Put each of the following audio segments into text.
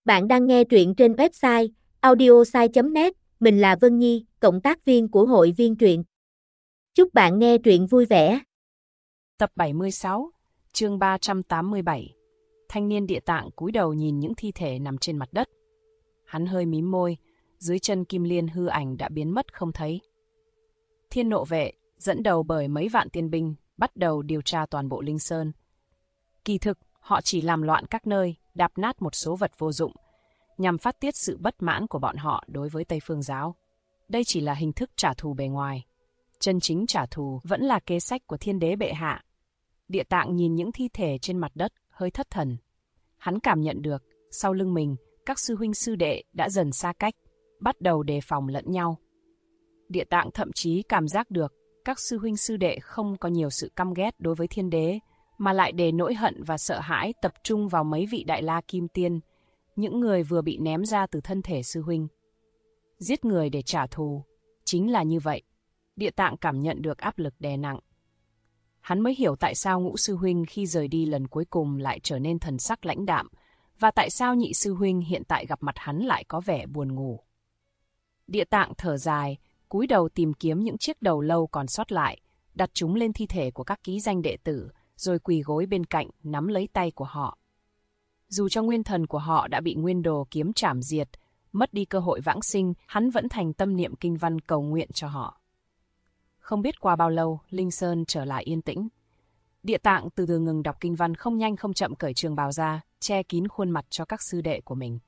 Bạn đang nghe truyện trên website audiosai.net, mình là Vân Nhi, cộng tác viên của hội viên truyện. Chúc bạn nghe truyện vui vẻ. Tập 76, chương 387. Thanh niên địa tạng cúi đầu nhìn những thi thể nằm trên mặt đất. Hắn hơi mím môi, dưới chân Kim Liên hư ảnh đã biến mất không thấy. Thiên Nộ Vệ, dẫn đầu bởi mấy vạn tiên binh, bắt đầu điều tra toàn bộ Linh Sơn. Kỳ thực, họ chỉ làm loạn các nơi, đạp nát một số vật vô dụng, nhằm phát tiết sự bất mãn của bọn họ đối với Tây Phương Giáo. Đây chỉ là hình thức trả thù bề ngoài. Chân chính trả thù vẫn là kế sách của Thiên Đế bệ hạ. Địa tạng nhìn những thi thể trên mặt đất, hơi thất thần. Hắn cảm nhận được, sau lưng mình, các sư huynh sư đệ đã dần xa cách, bắt đầu đề phòng lẫn nhau. Địa tạng thậm chí cảm giác được, các sư huynh sư đệ không có nhiều sự căm ghét đối với Thiên Đế, mà lại để nỗi hận và sợ hãi tập trung vào mấy vị Đại La Kim Tiên, những người vừa bị ném ra từ thân thể sư huynh. Giết người để trả thù, chính là như vậy. Địa tạng cảm nhận được áp lực đè nặng. Hắn mới hiểu tại sao Ngũ sư huynh khi rời đi lần cuối cùng lại trở nên thần sắc lãnh đạm, và tại sao Nhị sư huynh hiện tại gặp mặt hắn lại có vẻ buồn ngủ. Địa tạng thở dài, cúi đầu tìm kiếm những chiếc đầu lâu còn sót lại, đặt chúng lên thi thể của các ký danh đệ tử, rồi quỳ gối bên cạnh nắm lấy tay của họ. Dù cho nguyên thần của họ đã bị Nguyên Đồ kiếm trảm diệt, mất đi cơ hội vãng sinh, hắn vẫn thành tâm niệm kinh văn cầu nguyện cho họ. Không biết qua bao lâu, Linh Sơn trở lại yên tĩnh. Địa tạng từ từ ngừng đọc kinh văn, không nhanh không chậm cởi trường bào ra, che kín khuôn mặt cho các sư đệ của mình.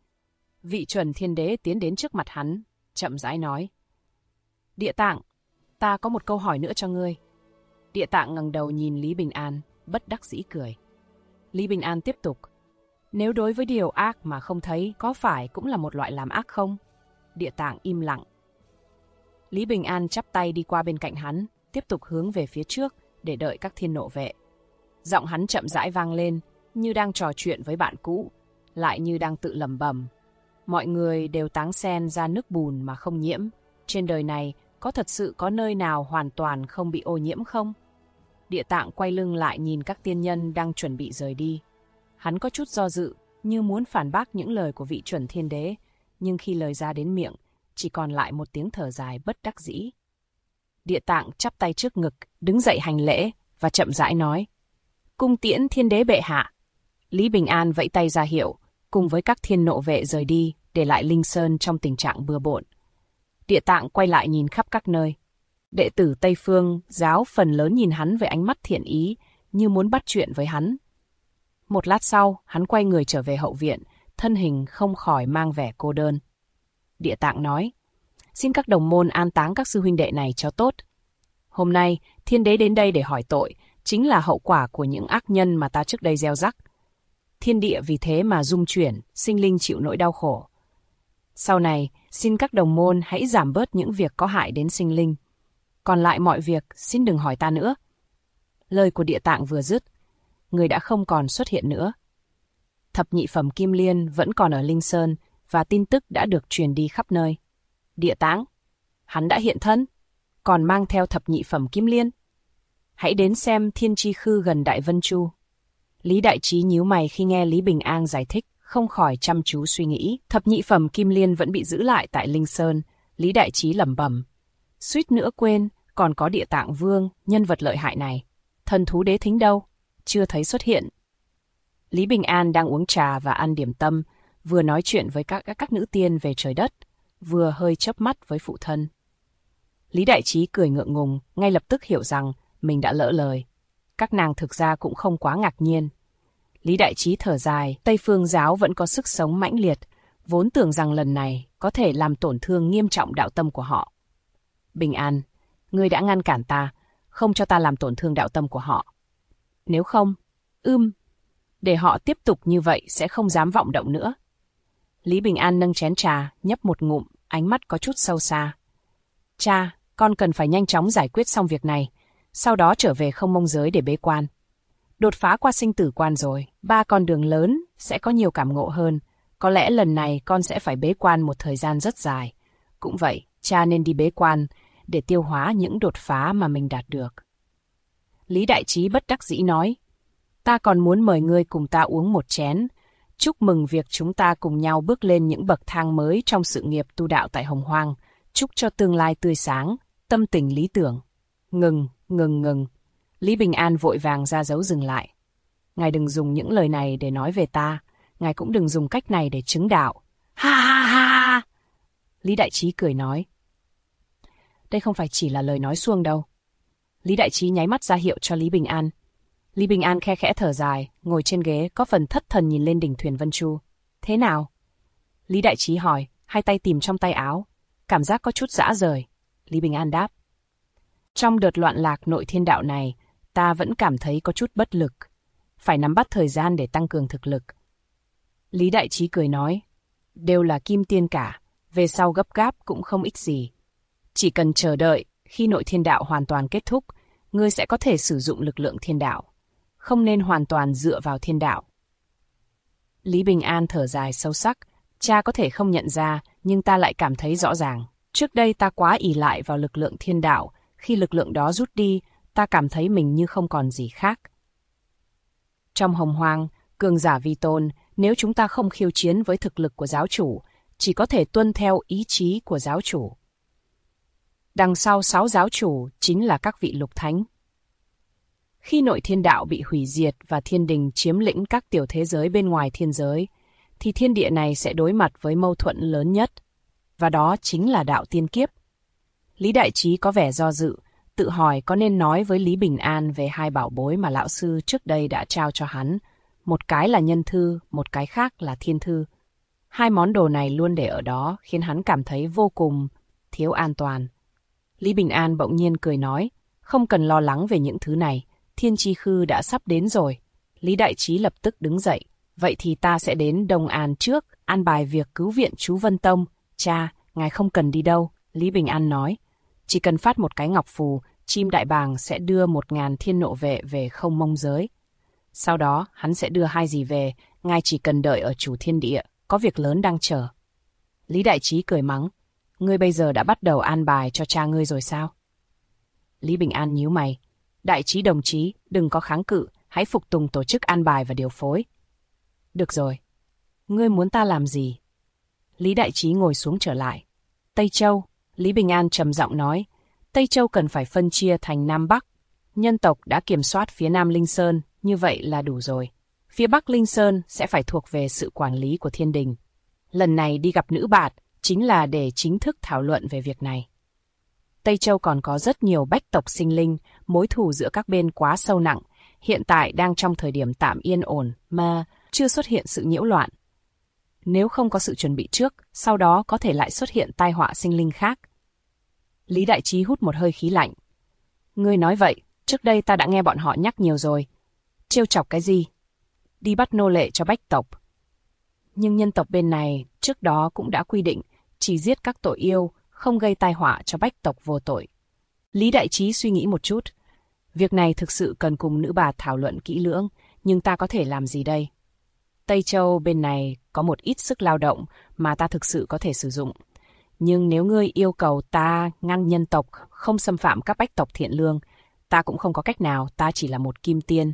Vị chuẩn Thiên Đế tiến đến trước mặt hắn, chậm rãi nói: Địa tạng, ta có một câu hỏi nữa cho ngươi. Địa tạng ngẩng đầu nhìn Lý Bình An, bất đắc dĩ cười. Lý Bình An tiếp tục: Nếu đối với điều ác mà không thấy, có phải cũng là một loại làm ác không? Địa tạng im lặng. Lý Bình An chắp tay đi qua bên cạnh hắn, tiếp tục hướng về phía trước để đợi các Thiên Nộ Vệ. Giọng hắn chậm rãi vang lên, như đang trò chuyện với bạn cũ, lại như đang tự lẩm bẩm. Mọi người đều táng sen ra nước bùn mà không nhiễm. Trên đời này, có thật sự có nơi nào hoàn toàn không bị ô nhiễm không? Địa tạng quay lưng lại nhìn các tiên nhân đang chuẩn bị rời đi. Hắn có chút do dự, như muốn phản bác những lời của vị chuẩn Thiên Đế, nhưng khi lời ra đến miệng, chỉ còn lại một tiếng thở dài bất đắc dĩ. Địa tạng chắp tay trước ngực, đứng dậy hành lễ, và chậm rãi nói: Cung tiễn Thiên Đế bệ hạ. Lý Bình An vẫy tay ra hiệu, cùng với các Thiên Nộ Vệ rời đi, để lại Linh Sơn trong tình trạng bừa bộn. Địa tạng quay lại nhìn khắp các nơi. Đệ tử Tây Phương Giáo phần lớn nhìn hắn với ánh mắt thiện ý, như muốn bắt chuyện với hắn. Một lát sau, hắn quay người trở về hậu viện, thân hình không khỏi mang vẻ cô đơn. Địa tạng nói: Xin các đồng môn an táng các sư huynh đệ này cho tốt. Hôm nay, Thiên Đế đến đây để hỏi tội, chính là hậu quả của những ác nhân mà ta trước đây gieo rắc. Thiên địa vì thế mà rung chuyển, sinh linh chịu nỗi đau khổ. Sau này, xin các đồng môn hãy giảm bớt những việc có hại đến sinh linh. Còn lại mọi việc, xin đừng hỏi ta nữa. Lời của Địa tạng vừa dứt, người đã không còn xuất hiện nữa. Thập nhị phẩm Kim Liên vẫn còn ở Linh Sơn, và tin tức đã được truyền đi khắp nơi. Địa tạng, hắn đã hiện thân, còn mang theo thập nhị phẩm Kim Liên. Hãy đến xem Thiên Chi Khư gần Đại Vân Chu. Lý Đại Trí nhíu mày khi nghe Lý Bình An giải thích, không khỏi chăm chú suy nghĩ. Thập nhị phẩm Kim Liên vẫn bị giữ lại tại Linh Sơn. Lý Đại Trí lẩm bẩm: Suýt nữa quên, còn có Địa Tạng Vương, nhân vật lợi hại này. Thần thú đế thính đâu? Chưa thấy xuất hiện. Lý Bình An đang uống trà và ăn điểm tâm, vừa nói chuyện với các nữ tiên về trời đất, vừa hơi chớp mắt với phụ thân. Lý Đại Trí cười ngượng ngùng, ngay lập tức hiểu rằng mình đã lỡ lời. Các nàng thực ra cũng không quá ngạc nhiên. Lý Đại Trí thở dài, Tây Phương Giáo vẫn có sức sống mãnh liệt, vốn tưởng rằng lần này có thể làm tổn thương nghiêm trọng đạo tâm của họ. Bình An, ngươi đã ngăn cản ta, không cho ta làm tổn thương đạo tâm của họ. Nếu không, để họ tiếp tục như vậy sẽ không dám vọng động nữa. Lý Bình An nâng chén trà, nhấp một ngụm, ánh mắt có chút sâu xa. Cha, con cần phải nhanh chóng giải quyết xong việc này, sau đó trở về Không Mông Giới để bế quan. Đột phá qua sinh tử quan rồi, 3 con đường lớn sẽ có nhiều cảm ngộ hơn. Có lẽ lần này con sẽ phải bế quan một thời gian rất dài. Cũng vậy, cha nên đi bế quan để tiêu hóa những đột phá mà mình đạt được. Lý Đại Trí bất đắc dĩ nói: Ta còn muốn mời ngươi cùng ta uống một chén. Chúc mừng việc chúng ta cùng nhau bước lên những bậc thang mới trong sự nghiệp tu đạo tại Hồng Hoang. Chúc cho tương lai tươi sáng, tâm tình lý tưởng. Ngừng. Lý Bình An vội vàng ra dấu dừng lại. Ngài đừng dùng những lời này để nói về ta. Ngài cũng đừng dùng cách này để chứng đạo. Ha ha ha! Lý Đại Trí cười nói. Đây không phải chỉ là lời nói suông đâu. Lý Đại Trí nháy mắt ra hiệu cho Lý Bình An. Lý Bình An khe khẽ thở dài, ngồi trên ghế có phần thất thần nhìn lên đỉnh thuyền Vân Chu. Thế nào? Lý Đại Trí hỏi, hai tay tìm trong tay áo. Cảm giác có chút rã rời. Lý Bình An đáp. Trong đợt loạn lạc nội thiên đạo này, ta vẫn cảm thấy có chút bất lực. Phải nắm bắt thời gian để tăng cường thực lực. Lý Đại Trí cười nói. Đều là kim tiên cả, về sau gấp gáp cũng không ích gì. Chỉ cần chờ đợi, khi nội thiên đạo hoàn toàn kết thúc, ngươi sẽ có thể sử dụng lực lượng thiên đạo. Không nên hoàn toàn dựa vào thiên đạo. Lý Bình An thở dài sâu sắc. Cha có thể không nhận ra, nhưng ta lại cảm thấy rõ ràng. Trước đây ta quá ỷ lại vào lực lượng thiên đạo. Khi lực lượng đó rút đi, ta cảm thấy mình như không còn gì khác. Trong Hồng Hoang, cường giả vi tôn, nếu chúng ta không khiêu chiến với thực lực của giáo chủ, chỉ có thể tuân theo ý chí của giáo chủ. Đằng sau 6 giáo chủ chính là các vị lục thánh. Khi nội thiên đạo bị hủy diệt và thiên đình chiếm lĩnh các tiểu thế giới bên ngoài thiên giới, thì thiên địa này sẽ đối mặt với mâu thuẫn lớn nhất, và đó chính là đạo tiên kiếp. Lý Đại Trí có vẻ do dự, tự hỏi có nên nói với Lý Bình An về 2 bảo bối mà lão sư trước đây đã trao cho hắn. Một cái là nhân thư, một cái khác là thiên thư. 2 món đồ này luôn để ở đó khiến hắn cảm thấy vô cùng thiếu an toàn. Lý Bình An bỗng nhiên cười nói, không cần lo lắng về những thứ này, Thiên Chi Khư đã sắp đến rồi. Lý Đại Trí lập tức đứng dậy, vậy thì ta sẽ đến Đông An trước, an bài việc cứu viện chú Vân Tông. Cha, ngài không cần đi đâu, Lý Bình An nói. Chỉ cần phát một cái ngọc phù, chim đại bàng sẽ đưa 1000 thiên nộ vệ về Không Mông giới. Sau đó, hắn sẽ đưa 2 gì về, ngài chỉ cần đợi ở chủ thiên địa, có việc lớn đang chờ. Lý Đại Trí cười mắng, ngươi bây giờ đã bắt đầu an bài cho cha ngươi rồi sao? Lý Bình An nhíu mày, Đại Trí đồng chí, đừng có kháng cự, hãy phục tùng tổ chức an bài và điều phối. Được rồi, ngươi muốn ta làm gì? Lý Đại Trí ngồi xuống trở lại. Tây Châu, Lý Bình An trầm giọng nói, Tây Châu cần phải phân chia thành Nam Bắc. Nhân tộc đã kiểm soát phía Nam Linh Sơn, như vậy là đủ rồi. Phía Bắc Linh Sơn sẽ phải thuộc về sự quản lý của thiên đình. Lần này đi gặp nữ bạt chính là để chính thức thảo luận về việc này. Tây Châu còn có rất nhiều bách tộc sinh linh, mối thù giữa các bên quá sâu nặng, hiện tại đang trong thời điểm tạm yên ổn mà chưa xuất hiện sự nhiễu loạn. Nếu không có sự chuẩn bị trước, sau đó có thể lại xuất hiện tai họa sinh linh khác. Lý Đại Trí hút một hơi khí lạnh. Ngươi nói vậy, trước đây ta đã nghe bọn họ nhắc nhiều rồi. Trêu chọc cái gì? Đi bắt nô lệ cho bách tộc. Nhưng nhân tộc bên này trước đó cũng đã quy định chỉ giết các tội yêu, không gây tai họa cho bách tộc vô tội. Lý Đại Trí suy nghĩ một chút. Việc này thực sự cần cùng nữ bà thảo luận kỹ lưỡng, nhưng ta có thể làm gì đây? Tây Châu bên này có một ít sức lao động mà ta thực sự có thể sử dụng. Nhưng nếu ngươi yêu cầu ta ngăn nhân tộc không xâm phạm các bách tộc thiện lương, ta cũng không có cách nào, ta chỉ là một kim tiên.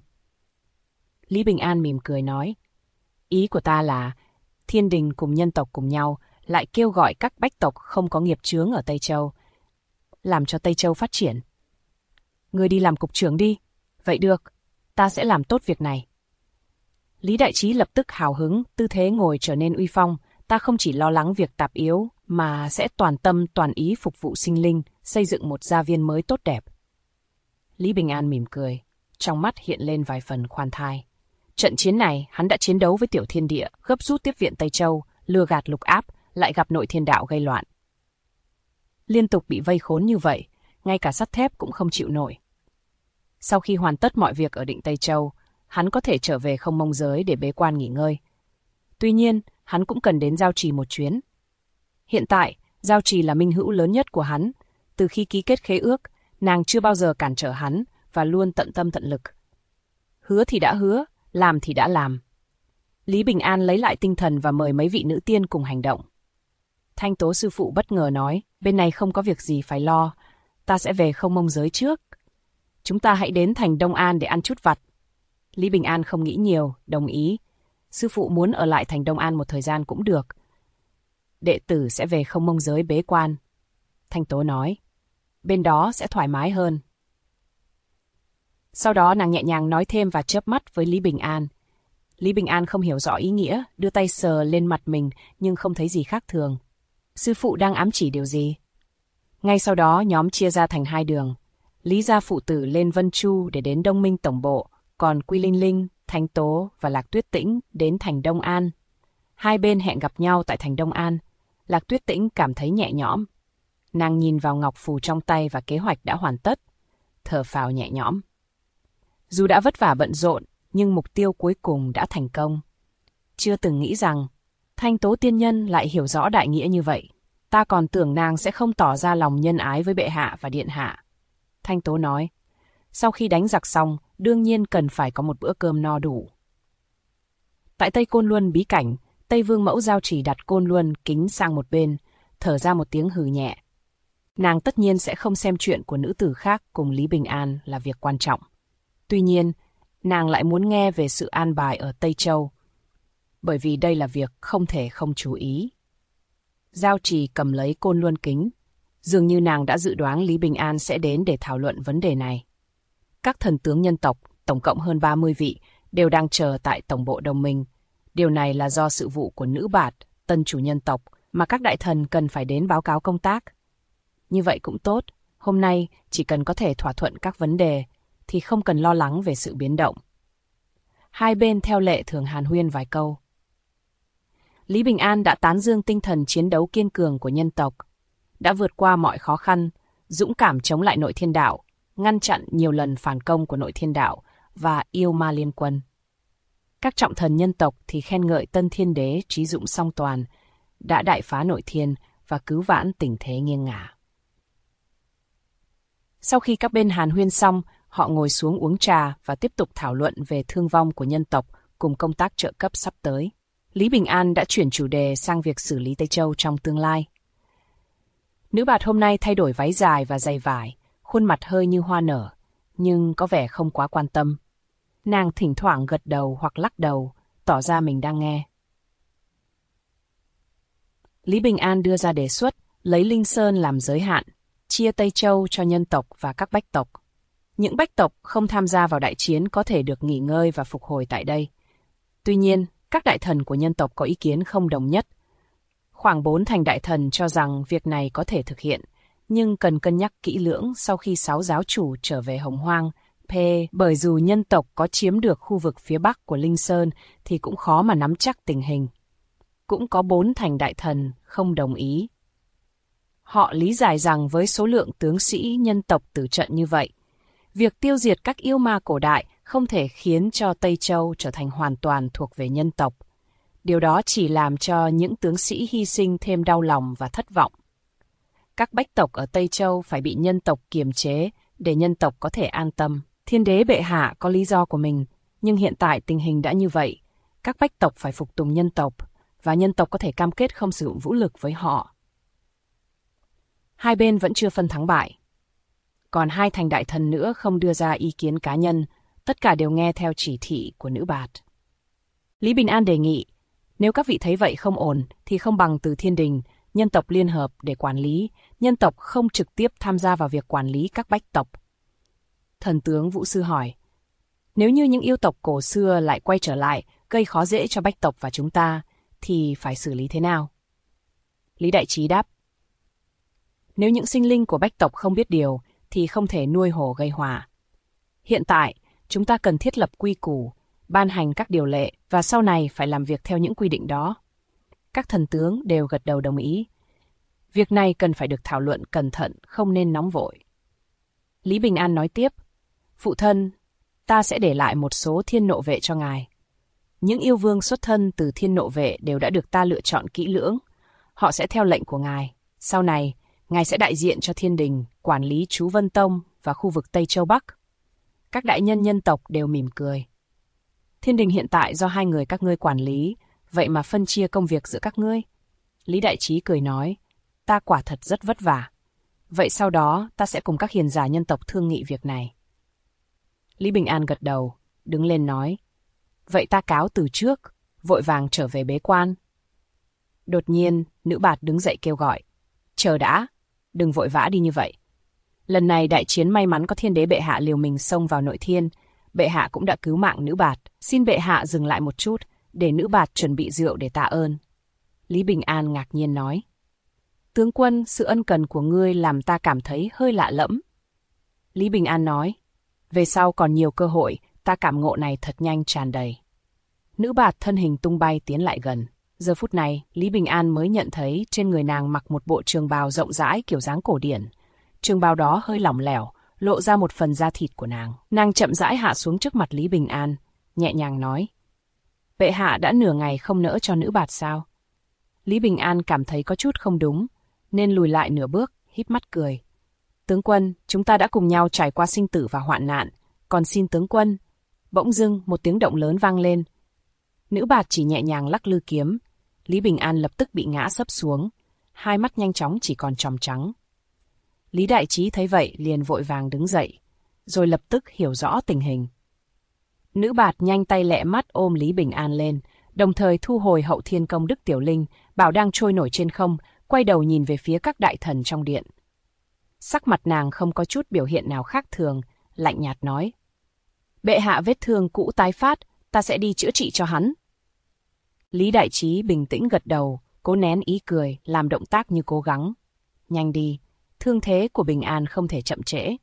Lý Bình An mỉm cười nói, ý của ta là thiên đình cùng nhân tộc cùng nhau lại kêu gọi các bách tộc không có nghiệp chướng ở Tây Châu, làm cho Tây Châu phát triển. Ngươi đi làm cục trưởng đi. Vậy được, ta sẽ làm tốt việc này. Lý Đại Trí lập tức hào hứng, tư thế ngồi trở nên uy phong. Ta không chỉ lo lắng việc tạp yếu, mà sẽ toàn tâm toàn ý phục vụ sinh linh, xây dựng một gia viên mới tốt đẹp. Lý Bình An mỉm cười, trong mắt hiện lên vài phần khoan thai. Trận chiến này, hắn đã chiến đấu với tiểu thiên địa, gấp rút tiếp viện Tây Châu, lừa gạt lục áp, lại gặp nội thiên đạo gây loạn. Liên tục bị vây khốn như vậy, ngay cả sắt thép cũng không chịu nổi. Sau khi hoàn tất mọi việc ở Định Tây Châu, hắn có thể trở về Không Mông giới để bế quan nghỉ ngơi. Tuy nhiên, hắn cũng cần đến Giao Trì một chuyến. Hiện tại, Giao Trì là minh hữu lớn nhất của hắn. Từ khi ký kết khế ước, nàng chưa bao giờ cản trở hắn và luôn tận tâm tận lực. Hứa thì đã hứa, làm thì đã làm. Lý Bình An lấy lại tinh thần và mời mấy vị nữ tiên cùng hành động. Thanh Tố sư phụ bất ngờ nói, bên này không có việc gì phải lo, ta sẽ về Không Mông giới trước. Chúng ta hãy đến thành Đông An để ăn chút vặt. Lý Bình An không nghĩ nhiều, đồng ý. Sư phụ muốn ở lại thành Đông An một thời gian cũng được. Đệ tử sẽ về Không Mông Giới bế quan. Thanh Tố nói, bên đó sẽ thoải mái hơn. Sau đó nàng nhẹ nhàng nói thêm và chớp mắt với Lý Bình An. Lý Bình An không hiểu rõ ý nghĩa, đưa tay sờ lên mặt mình nhưng không thấy gì khác thường. Sư phụ đang ám chỉ điều gì? Ngay sau đó nhóm chia ra thành hai đường. Lý gia phụ tử lên Vân Chu để đến Đông Minh tổng bộ, còn Quy Linh Linh, Thanh Tố và Lạc Tuyết Tĩnh đến thành Đông An. Hai bên hẹn gặp nhau tại thành Đông An. Lạc Tuyết Tĩnh cảm thấy nhẹ nhõm. Nàng nhìn vào ngọc phù trong tay và kế hoạch đã hoàn tất. Thở phào nhẹ nhõm. Dù đã vất vả bận rộn, nhưng mục tiêu cuối cùng đã thành công. Chưa từng nghĩ rằng Thanh Tố tiên nhân lại hiểu rõ đại nghĩa như vậy. Ta còn tưởng nàng sẽ không tỏ ra lòng nhân ái với bệ hạ và điện hạ. Thanh Tố nói, sau khi đánh giặc xong, đương nhiên cần phải có một bữa cơm no đủ. Tại Tây Côn Luân bí cảnh, Tây Vương Mẫu Giao Chỉ đặt Côn Luân kính sang một bên, thở ra một tiếng hừ nhẹ. Nàng tất nhiên sẽ không xem chuyện của nữ tử khác cùng Lý Bình An là việc quan trọng. Tuy nhiên, nàng lại muốn nghe về sự an bài ở Tây Châu, bởi vì đây là việc không thể không chú ý. Giao Trì cầm lấy Côn Luân kính, dường như nàng đã dự đoán Lý Bình An sẽ đến để thảo luận vấn đề này. Các thần tướng nhân tộc, tổng cộng hơn 30 vị, đều đang chờ tại tổng bộ đồng minh. Điều này là do sự vụ của nữ bạt, tân chủ nhân tộc, mà các đại thần cần phải đến báo cáo công tác. Như vậy cũng tốt, hôm nay chỉ cần có thể thỏa thuận các vấn đề, thì không cần lo lắng về sự biến động. Hai bên theo lệ thường hàn huyên vài câu. Lý Bình An đã tán dương tinh thần chiến đấu kiên cường của nhân tộc, đã vượt qua mọi khó khăn, dũng cảm chống lại nội thiên đạo, ngăn chặn nhiều lần phản công của nội thiên đạo và yêu ma liên quân. Các trọng thần nhân tộc thì khen ngợi Tân Thiên Đế trí dũng song toàn, đã đại phá nội thiên và cứu vãn tình thế nghiêng ngả. Sau khi các bên hàn huyên xong, họ ngồi xuống uống trà và tiếp tục thảo luận về thương vong của nhân tộc cùng công tác trợ cấp sắp tới. Lý Bình An đã chuyển chủ đề sang việc xử lý Tây Châu trong tương lai. Nữ bạt hôm nay thay đổi váy dài và giày vải, khuôn mặt hơi như hoa nở, nhưng có vẻ không quá quan tâm. Nàng thỉnh thoảng gật đầu hoặc lắc đầu, tỏ ra mình đang nghe. Lý Bình An đưa ra đề xuất lấy Linh Sơn làm giới hạn, chia Tây Châu cho nhân tộc và các bách tộc. Những bách tộc không tham gia vào đại chiến có thể được nghỉ ngơi và phục hồi tại đây. Tuy nhiên, các đại thần của nhân tộc có ý kiến không đồng nhất. Khoảng 4 thành đại thần cho rằng việc này có thể thực hiện, nhưng cần cân nhắc kỹ lưỡng sau khi 6 giáo chủ trở về Hồng Hoang, bởi dù nhân tộc có chiếm được khu vực phía bắc của Linh Sơn thì cũng khó mà nắm chắc tình hình. Cũng có 4 thành đại thần không đồng ý. Họ lý giải rằng với số lượng tướng sĩ nhân tộc tử trận như vậy, việc tiêu diệt các yêu ma cổ đại không thể khiến cho Tây Châu trở thành hoàn toàn thuộc về nhân tộc. Điều đó chỉ làm cho những tướng sĩ hy sinh thêm đau lòng và thất vọng. Các bách tộc ở Tây Châu phải bị nhân tộc kiềm chế để nhân tộc có thể an tâm. Thiên đế bệ hạ có lý do của mình, nhưng hiện tại tình hình đã như vậy. Các bách tộc phải phục tùng nhân tộc, và nhân tộc có thể cam kết không sử dụng vũ lực với họ. Hai bên vẫn chưa phân thắng bại. Còn 2 thành đại thần nữa không đưa ra ý kiến cá nhân, tất cả đều nghe theo chỉ thị của nữ bạt. Lý Bình An đề nghị, nếu các vị thấy vậy không ổn thì không bằng từ thiên đình, nhân tộc liên hợp để quản lý, nhân tộc không trực tiếp tham gia vào việc quản lý các bách tộc. Thần tướng Vũ Sư hỏi, nếu như những yêu tộc cổ xưa lại quay trở lại, gây khó dễ cho bách tộc và chúng ta, thì phải xử lý thế nào? Lý Đại Trí đáp, nếu những sinh linh của bách tộc không biết điều, thì không thể nuôi hổ gây họa. Hiện tại, chúng ta cần thiết lập quy củ, ban hành các điều lệ và sau này phải làm việc theo những quy định đó. Các thần tướng đều gật đầu đồng ý. Việc này cần phải được thảo luận cẩn thận, không nên nóng vội. Lý Bình An nói tiếp, phụ thân, ta sẽ để lại một số thiên nộ vệ cho ngài. Những yêu vương xuất thân từ thiên nộ vệ đều đã được ta lựa chọn kỹ lưỡng. Họ sẽ theo lệnh của ngài. Sau này, ngài sẽ đại diện cho thiên đình, quản lý Chú Vân Tông và khu vực Tây Châu Bắc. Các đại nhân nhân tộc đều mỉm cười. Thiên đình hiện tại do 2 người các ngươi quản lý, vậy mà phân chia công việc giữa các ngươi. Lý Đại Trí cười nói, ta quả thật rất vất vả. Vậy sau đó ta sẽ cùng các hiền giả nhân tộc thương nghị việc này. Lý Bình An gật đầu, đứng lên nói, vậy ta cáo từ trước, vội vàng trở về bế quan. Đột nhiên, nữ bạt đứng dậy kêu gọi. Chờ đã, đừng vội vã đi như vậy. Lần này đại chiến may mắn có thiên đế bệ hạ liều mình xông vào nội thiên, bệ hạ cũng đã cứu mạng nữ bạt, xin bệ hạ dừng lại một chút, để nữ bạt chuẩn bị rượu để tạ ơn. Lý Bình An ngạc nhiên nói. Tướng quân, sự ân cần của ngươi làm ta cảm thấy hơi lạ lẫm. Lý Bình An nói, về sau còn nhiều cơ hội, ta cảm ngộ này thật nhanh tràn đầy. Nữ bạt thân hình tung bay tiến lại gần. Giờ phút này, Lý Bình An mới nhận thấy trên người nàng mặc một bộ trường bào rộng rãi kiểu dáng cổ điển. Trường bào đó hơi lỏng lẻo, lộ ra một phần da thịt của nàng. Nàng chậm rãi hạ xuống trước mặt Lý Bình An, nhẹ nhàng nói. Bệ hạ đã nửa ngày không nỡ cho nữ bạt sao? Lý Bình An cảm thấy có chút không đúng, nên lùi lại nửa bước, híp mắt cười. Tướng quân, chúng ta đã cùng nhau trải qua sinh tử và hoạn nạn, còn xin tướng quân. Bỗng dưng một tiếng động lớn vang lên. Nữ bạt chỉ nhẹ nhàng lắc lư kiếm, Lý Bình An lập tức bị ngã sấp xuống, hai mắt nhanh chóng chỉ còn tròng trắng. Lý Đại Trí thấy vậy liền vội vàng đứng dậy, rồi lập tức hiểu rõ tình hình. Nữ bạt nhanh tay lẹ mắt ôm Lý Bình An lên, đồng thời thu hồi hậu thiên công đức tiểu linh, bảo đang trôi nổi trên không, quay đầu nhìn về phía các đại thần trong điện. Sắc mặt nàng không có chút biểu hiện nào khác thường, lạnh nhạt nói. Bệ hạ vết thương cũ tái phát, ta sẽ đi chữa trị cho hắn. Lý Đại Trí bình tĩnh gật đầu, cố nén ý cười, làm động tác như cố gắng. Nhanh đi, thương thế của Bình An không thể chậm trễ.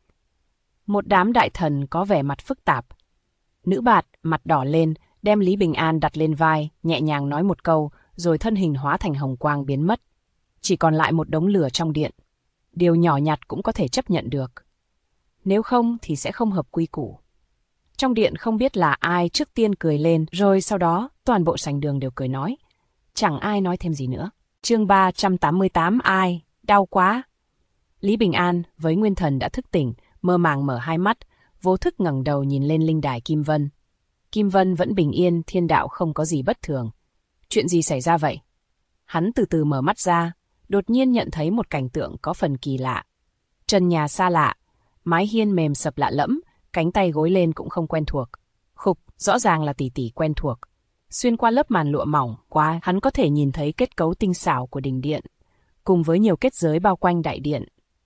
Một đám đại thần có vẻ mặt phức tạp. Nữ bạt mặt đỏ lên, đem Lý Bình An đặt lên vai, nhẹ nhàng nói một câu, rồi thân hình hóa thành hồng quang biến mất. Chỉ còn lại một đống lửa trong điện. Điều nhỏ nhặt cũng có thể chấp nhận được. Nếu không thì sẽ không hợp quy củ. Trong điện không biết là ai trước tiên cười lên, rồi sau đó toàn bộ sảnh đường đều cười nói. Chẳng ai nói thêm gì nữa. Chương 388 ai? Đau quá. Lý Bình An với Nguyên Thần đã thức tỉnh, mơ màng mở hai mắt, vô thức ngẩng đầu nhìn lên linh đài Kim Vân. Kim Vân vẫn bình yên, thiên đạo không có gì bất thường. Chuyện gì xảy ra vậy? Hắn từ từ mở mắt ra, đột nhiên nhận thấy một cảnh tượng có phần kỳ lạ. Trần nhà xa lạ, mái hiên mềm sập lạ lẫm, cánh tay gối lên cũng không quen thuộc. Khục, rõ ràng là tỷ tỷ quen thuộc. Xuyên qua lớp màn lụa mỏng, hắn có thể nhìn thấy kết cấu tinh xảo của đình điện, cùng với nhiều kết giới bao quanh đại điện.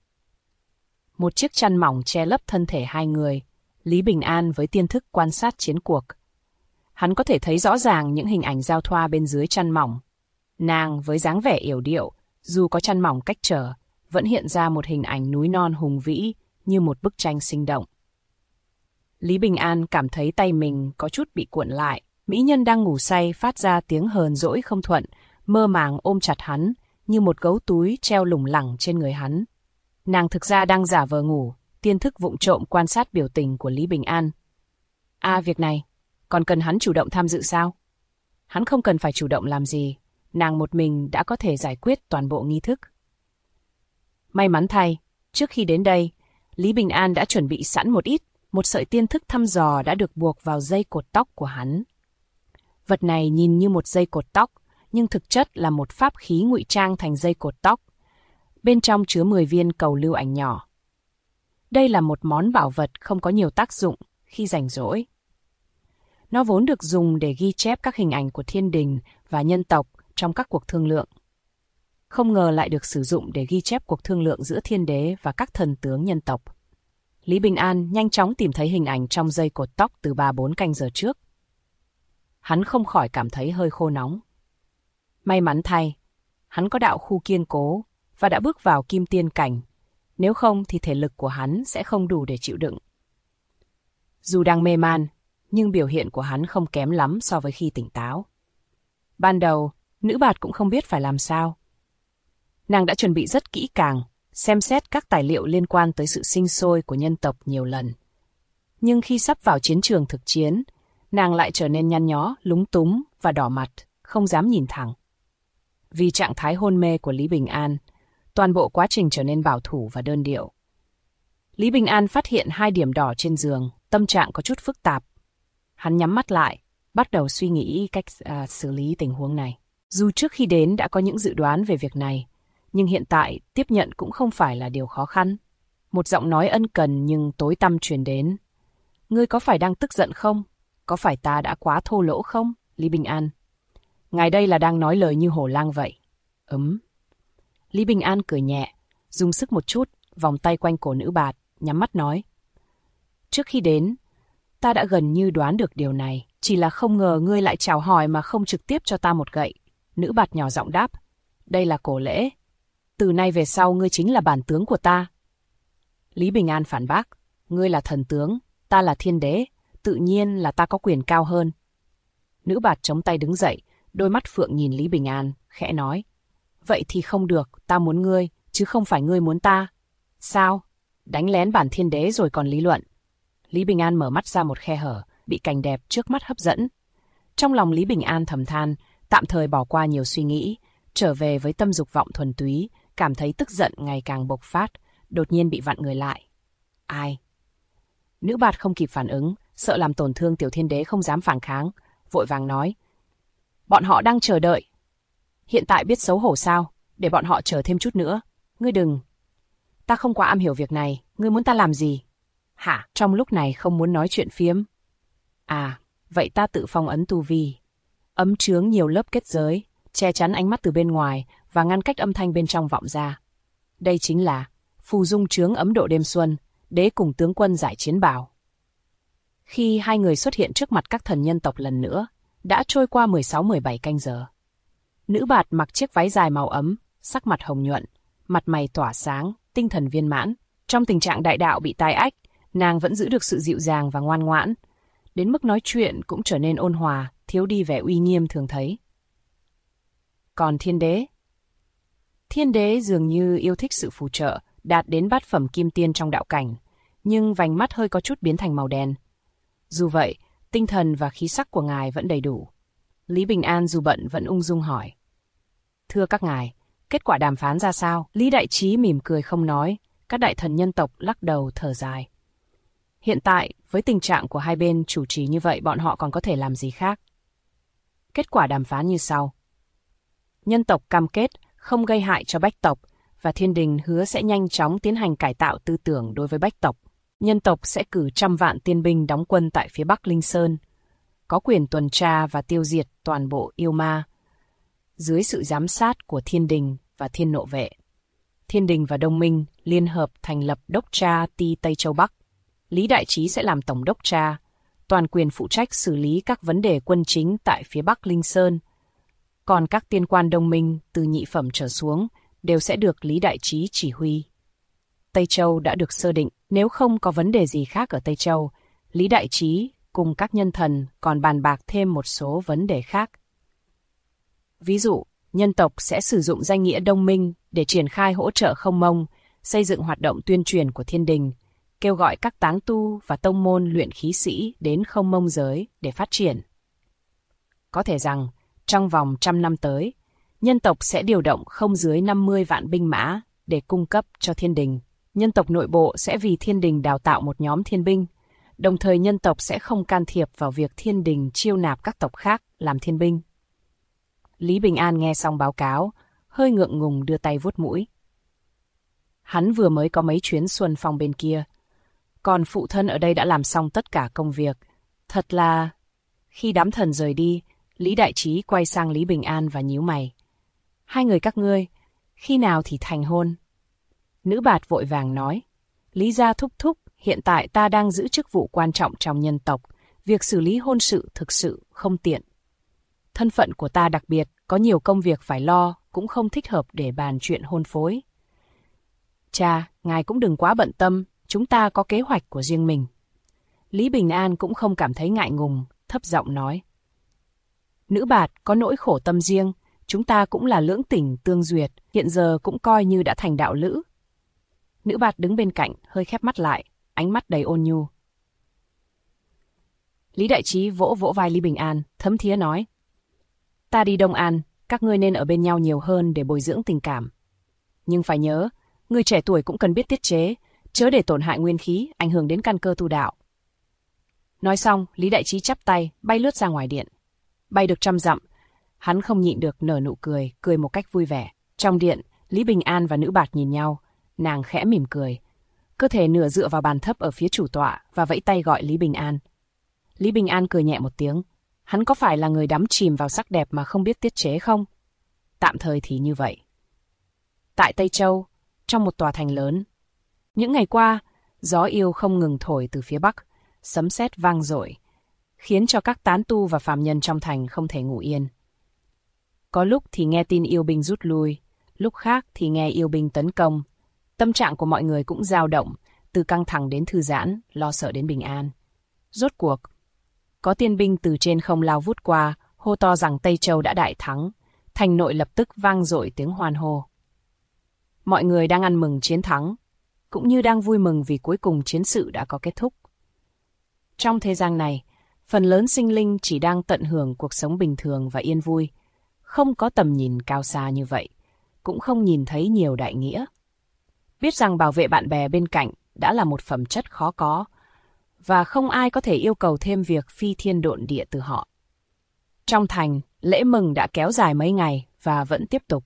Một chiếc chăn mỏng che lấp thân thể hai người, Lý Bình An với tiên thức quan sát chiến cuộc. Hắn có thể thấy rõ ràng những hình ảnh giao thoa bên dưới chăn mỏng. Nàng với dáng vẻ yểu điệu, dù có chăn mỏng cách trở, vẫn hiện ra một hình ảnh núi non hùng vĩ như một bức tranh sinh động. Lý Bình An cảm thấy tay mình có chút bị cuộn lại. Mỹ nhân đang ngủ say phát ra tiếng hờn dỗi không thuận, mơ màng ôm chặt hắn như một gấu túi treo lủng lẳng trên người hắn. Nàng thực ra đang giả vờ ngủ, tiên thức vụng trộm quan sát biểu tình của Lý Bình An. Việc này, còn cần hắn chủ động tham dự sao? Hắn không cần phải chủ động làm gì, nàng một mình đã có thể giải quyết toàn bộ nghi thức. May mắn thay, trước khi đến đây, Lý Bình An đã chuẩn bị sẵn một sợi tiên thức thăm dò đã được buộc vào dây cột tóc của hắn. Vật này nhìn như một dây cột tóc, nhưng thực chất là một pháp khí ngụy trang thành dây cột tóc. Bên trong chứa 10 viên cầu lưu ảnh nhỏ. Đây là một món bảo vật không có nhiều tác dụng khi rảnh rỗi. Nó vốn được dùng để ghi chép các hình ảnh của thiên đình và nhân tộc trong các cuộc thương lượng. Không ngờ lại được sử dụng để ghi chép cuộc thương lượng giữa thiên đế và các thần tướng nhân tộc. Lý Bình An nhanh chóng tìm thấy hình ảnh trong dây cột tóc từ 3-4 canh giờ trước. Hắn không khỏi cảm thấy hơi khô nóng. May mắn thay, hắn có đạo khu kiên cố và đã bước vào kim tiên cảnh, nếu không thì thể lực của hắn sẽ không đủ để chịu đựng. Dù đang mê man, nhưng biểu hiện của hắn không kém lắm so với khi tỉnh táo. Ban đầu, nữ bạt cũng không biết phải làm sao. Nàng đã chuẩn bị rất kỹ càng, xem xét các tài liệu liên quan tới sự sinh sôi của nhân tộc nhiều lần. Nhưng khi sắp vào chiến trường thực chiến, nàng lại trở nên nhăn nhó, lúng túng và đỏ mặt, không dám nhìn thẳng. Vì trạng thái hôn mê của Lý Bình An, toàn bộ quá trình trở nên bảo thủ và đơn điệu. Lý Bình An phát hiện 2 điểm đỏ trên giường, tâm trạng có chút phức tạp. Hắn nhắm mắt lại, bắt đầu suy nghĩ cách xử lý tình huống này. Dù trước khi đến đã có những dự đoán về việc này, nhưng hiện tại tiếp nhận cũng không phải là điều khó khăn. Một giọng nói ân cần nhưng tối tăm truyền đến. Ngươi có phải đang tức giận không? Có phải ta đã quá thô lỗ không? Lý Bình An. Ngài đây là đang nói lời như hổ lang vậy. Lý Bình An cười nhẹ, dùng sức một chút, vòng tay quanh cổ nữ bạt, nhắm mắt nói. Trước khi đến, ta đã gần như đoán được điều này, chỉ là không ngờ ngươi lại chào hỏi mà không trực tiếp cho ta một gậy. Nữ bạt nhỏ giọng đáp. Đây là cổ lễ. Từ nay về sau ngươi chính là bản tướng của ta. Lý Bình An phản bác. Ngươi là thần tướng, ta là thiên đế, tự nhiên là ta có quyền cao hơn. Nữ bạt chống tay đứng dậy, đôi mắt phượng nhìn Lý Bình An, khẽ nói. Vậy thì không được, ta muốn ngươi, chứ không phải ngươi muốn ta. Sao? Đánh lén bản thiên đế rồi còn lý luận. Lý Bình An mở mắt ra một khe hở, bị cảnh đẹp trước mắt hấp dẫn. Trong lòng Lý Bình An thầm than, tạm thời bỏ qua nhiều suy nghĩ, trở về với tâm dục vọng thuần túy, cảm thấy tức giận ngày càng bộc phát, đột nhiên bị vặn người lại. Ai? Nữ bạt không kịp phản ứng, sợ làm tổn thương tiểu thiên đế không dám phản kháng, vội vàng nói. Bọn họ đang chờ đợi. Hiện tại biết xấu hổ sao, để bọn họ chờ thêm chút nữa. Ngươi đừng. Ta không quá am hiểu việc này, ngươi muốn ta làm gì? Hả? Trong lúc này không muốn nói chuyện phiếm. À, vậy ta tự phong ấn tu vi. Ấm chướng nhiều lớp kết giới, che chắn ánh mắt từ bên ngoài và ngăn cách âm thanh bên trong vọng ra. Đây chính là phù dung chướng ấm độ đêm xuân, đế cùng tướng quân giải chiến bảo. Khi hai người xuất hiện trước mặt các thần nhân tộc lần nữa, đã trôi qua 16-17 canh giờ. Nữ bạt mặc chiếc váy dài màu ấm, sắc mặt hồng nhuận, mặt mày tỏa sáng, tinh thần viên mãn. Trong tình trạng đại đạo bị tai ách, nàng vẫn giữ được sự dịu dàng và ngoan ngoãn. Đến mức nói chuyện cũng trở nên ôn hòa, thiếu đi vẻ uy nghiêm thường thấy. Còn thiên đế? Thiên đế dường như yêu thích sự phù trợ, đạt đến bát phẩm kim tiên trong đạo cảnh, nhưng vành mắt hơi có chút biến thành màu đen. Dù vậy, tinh thần và khí sắc của ngài vẫn đầy đủ. Lý Bình An dù bận vẫn ung dung hỏi. Thưa các ngài, kết quả đàm phán ra sao? Lý Đại Trí mỉm cười không nói, các đại thần nhân tộc lắc đầu thở dài. Hiện tại, với tình trạng của hai bên chủ trì như vậy bọn họ còn có thể làm gì khác? Kết quả đàm phán như sau. Nhân tộc cam kết không gây hại cho bách tộc, và thiên đình hứa sẽ nhanh chóng tiến hành cải tạo tư tưởng đối với bách tộc. Nhân tộc sẽ cử 100 vạn tiên binh đóng quân tại phía Bắc Linh Sơn, có quyền tuần tra và tiêu diệt toàn bộ yêu ma, dưới sự giám sát của thiên đình và thiên nộ vệ. Thiên đình và Đông Minh liên hợp thành lập Đốc Tra Ti Tây Châu Bắc. Lý Đại Trí sẽ làm Tổng Đốc Tra, toàn quyền phụ trách xử lý các vấn đề quân chính tại phía Bắc Linh Sơn. Còn các tiên quan Đông Minh từ nhị phẩm trở xuống đều sẽ được Lý Đại Trí chỉ huy. Tây Châu đã được sơ định, nếu không có vấn đề gì khác ở Tây Châu, Lý Đại Trí cùng các nhân thần còn bàn bạc thêm một số vấn đề khác. Ví dụ, nhân tộc sẽ sử dụng danh nghĩa Đông Minh để triển khai hỗ trợ Không Mông, xây dựng hoạt động tuyên truyền của thiên đình, kêu gọi các tán tu và tông môn luyện khí sĩ đến Không Mông giới để phát triển. Có thể rằng, trong vòng 100 năm tới, nhân tộc sẽ điều động không dưới 50 vạn binh mã để cung cấp cho thiên đình. Nhân tộc nội bộ sẽ vì thiên đình đào tạo một nhóm thiên binh, đồng thời nhân tộc sẽ không can thiệp vào việc thiên đình chiêu nạp các tộc khác làm thiên binh. Lý Bình An nghe xong báo cáo, hơi ngượng ngùng đưa tay vuốt mũi. Hắn vừa mới có mấy chuyến xuân phong bên kia, còn phụ thân ở đây đã làm xong tất cả công việc. Thật là... Khi đám thần rời đi, Lý Đại Trí quay sang Lý Bình An và nhíu mày. Hai người các ngươi, khi nào thì thành hôn? Nữ bạt vội vàng nói. Lý gia thúc thúc, hiện tại ta đang giữ chức vụ quan trọng trong nhân tộc. Việc xử lý hôn sự thực sự không tiện. Thân phận của ta đặc biệt, có nhiều công việc phải lo, cũng không thích hợp để bàn chuyện hôn phối. Cha, ngài cũng đừng quá bận tâm, chúng ta có kế hoạch của riêng mình. Lý Bình An cũng không cảm thấy ngại ngùng, thấp giọng nói. Nữ bạt có nỗi khổ tâm riêng, chúng ta cũng là lưỡng tình tương duyệt, hiện giờ cũng coi như đã thành đạo lữ. Nữ bạt đứng bên cạnh, hơi khép mắt lại, ánh mắt đầy ôn nhu. Lý Đại Trí vỗ vỗ vai Lý Bình An, thấm thía nói. Ta đi Đông An, các ngươi nên ở bên nhau nhiều hơn để bồi dưỡng tình cảm. Nhưng phải nhớ, người trẻ tuổi cũng cần biết tiết chế, chớ để tổn hại nguyên khí, ảnh hưởng đến căn cơ tu đạo. Nói xong, Lý Đại Trí chắp tay, bay lướt ra ngoài điện. Bay được 100 dặm, hắn không nhịn được nở nụ cười, cười một cách vui vẻ. Trong điện, Lý Bình An và nữ bạt nhìn nhau, nàng khẽ mỉm cười. Cơ thể nửa dựa vào bàn thấp ở phía chủ tọa và vẫy tay gọi Lý Bình An. Lý Bình An cười nhẹ một tiếng. Hắn có phải là người đắm chìm vào sắc đẹp mà không biết tiết chế không? Tạm thời thì như vậy. Tại Tây Châu, trong một tòa thành lớn, những ngày qua, gió yêu không ngừng thổi từ phía bắc, sấm sét vang dội, khiến cho các tán tu và phàm nhân trong thành không thể ngủ yên. Có lúc thì nghe tin yêu binh rút lui, lúc khác thì nghe yêu binh tấn công. Tâm trạng của mọi người cũng dao động, từ căng thẳng đến thư giãn, lo sợ đến bình an. Rốt cuộc, có tiên binh từ trên không lao vút qua, hô to rằng Tây Châu đã đại thắng. Thành nội lập tức vang dội tiếng hoan hô. Mọi người đang ăn mừng chiến thắng, cũng như đang vui mừng vì cuối cùng chiến sự đã có kết thúc. Trong thế gian này, phần lớn sinh linh chỉ đang tận hưởng cuộc sống bình thường và yên vui, không có tầm nhìn cao xa như vậy, cũng không nhìn thấy nhiều đại nghĩa. Biết rằng bảo vệ bạn bè bên cạnh đã là một phẩm chất khó có, và không ai có thể yêu cầu thêm việc phi thiên độn địa từ họ. Trong thành, lễ mừng đã kéo dài mấy ngày và vẫn tiếp tục.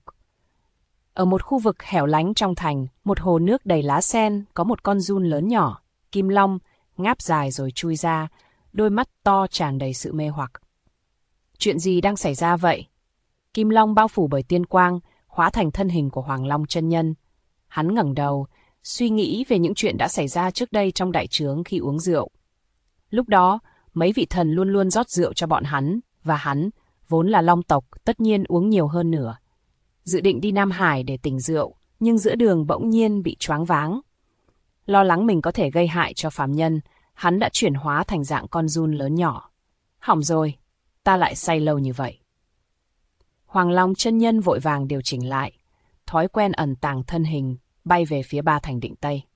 Ở một khu vực hẻo lánh trong thành, một hồ nước đầy lá sen có một con giun lớn nhỏ, kim long, ngáp dài rồi chui ra, đôi mắt to tràn đầy sự mê hoặc. Chuyện gì đang xảy ra vậy? Kim long bao phủ bởi tiên quang, hóa thành thân hình của Hoàng Long chân nhân. Hắn ngẩng đầu, suy nghĩ về những chuyện đã xảy ra trước đây trong đại trướng khi uống rượu. Lúc đó, mấy vị thần luôn luôn rót rượu cho bọn hắn, và hắn, vốn là long tộc, tất nhiên uống nhiều hơn nữa. Dự định đi Nam Hải để tỉnh rượu, nhưng giữa đường bỗng nhiên bị choáng váng. Lo lắng mình có thể gây hại cho phàm nhân, hắn đã chuyển hóa thành dạng con giun lớn nhỏ. Hỏng rồi, ta lại say lâu như vậy. Hoàng Long chân nhân vội vàng điều chỉnh lại, thói quen ẩn tàng thân hình, bay về phía Ba Thành Định Tây.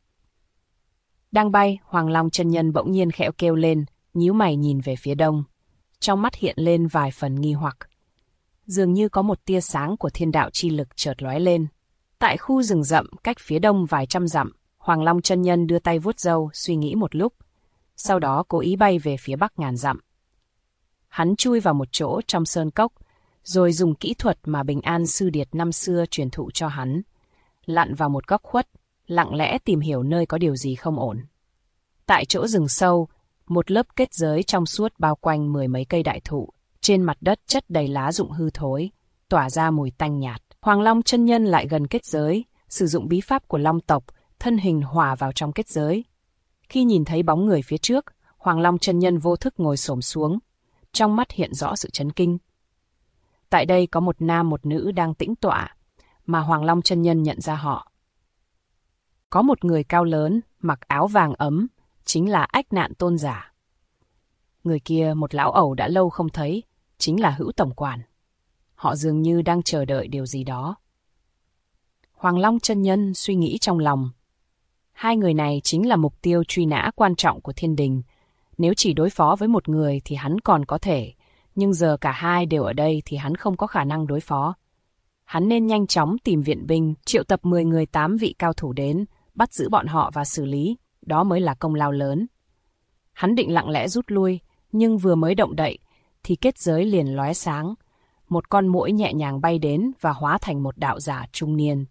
Đang bay, Hoàng Long chân nhân bỗng nhiên khẽ kêu lên, nhíu mày nhìn về phía đông. Trong mắt hiện lên vài phần nghi hoặc. Dường như có một tia sáng của thiên đạo chi lực chợt lóe lên. Tại khu rừng rậm cách phía đông vài trăm dặm, Hoàng Long chân nhân đưa tay vuốt râu, suy nghĩ một lúc. Sau đó cố ý bay về phía bắc ngàn dặm. Hắn chui vào một chỗ trong sơn cốc, rồi dùng kỹ thuật mà Bình An Sư Điệt năm xưa truyền thụ cho hắn. Lặn vào một góc khuất, lặng lẽ tìm hiểu nơi có điều gì không ổn. Tại chỗ rừng sâu, một lớp kết giới trong suốt bao quanh 10 mấy cây đại thụ. Trên mặt đất chất đầy lá rụng hư thối, tỏa ra mùi tanh nhạt. Hoàng Long chân nhân lại gần kết giới, sử dụng bí pháp của Long tộc, thân hình hòa vào trong kết giới. Khi nhìn thấy bóng người phía trước, Hoàng Long chân nhân vô thức ngồi xổm xuống, trong mắt hiện rõ sự chấn kinh. Tại đây có một nam một nữ đang tĩnh tọa, mà Hoàng Long chân nhân nhận ra họ. Có một người cao lớn, mặc áo vàng ấm, chính là Ách Nạn Tôn giả. Người kia một lão ẩu đã lâu không thấy, chính là Hữu tổng quản. Họ dường như đang chờ đợi điều gì đó. Hoàng Long chân nhân suy nghĩ trong lòng. Hai người này chính là mục tiêu truy nã quan trọng của thiên đình. Nếu chỉ đối phó với một người thì hắn còn có thể, nhưng giờ cả hai đều ở đây thì hắn không có khả năng đối phó. Hắn nên nhanh chóng tìm viện binh, triệu tập 10 người 8 vị cao thủ đến, bắt giữ bọn họ và xử lý, đó mới là công lao lớn. Hắn định lặng lẽ rút lui, nhưng vừa mới động đậy, thì kết giới liền lóe sáng. Một con muỗi nhẹ nhàng bay đến và hóa thành một đạo giả trung niên.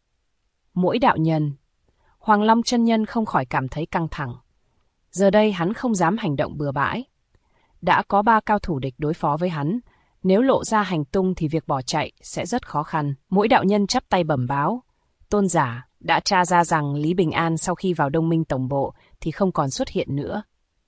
Muỗi đạo nhân. Hoàng Long chân nhân không khỏi cảm thấy căng thẳng. Giờ đây hắn không dám hành động bừa bãi. Đã có 3 cao thủ địch đối phó với hắn, nếu lộ ra hành tung thì việc bỏ chạy sẽ rất khó khăn. Muỗi đạo nhân chắp tay bẩm báo. Tôn giả đã tra ra rằng Lý Bình An sau khi vào Đông Minh Tổng bộ thì không còn xuất hiện nữa.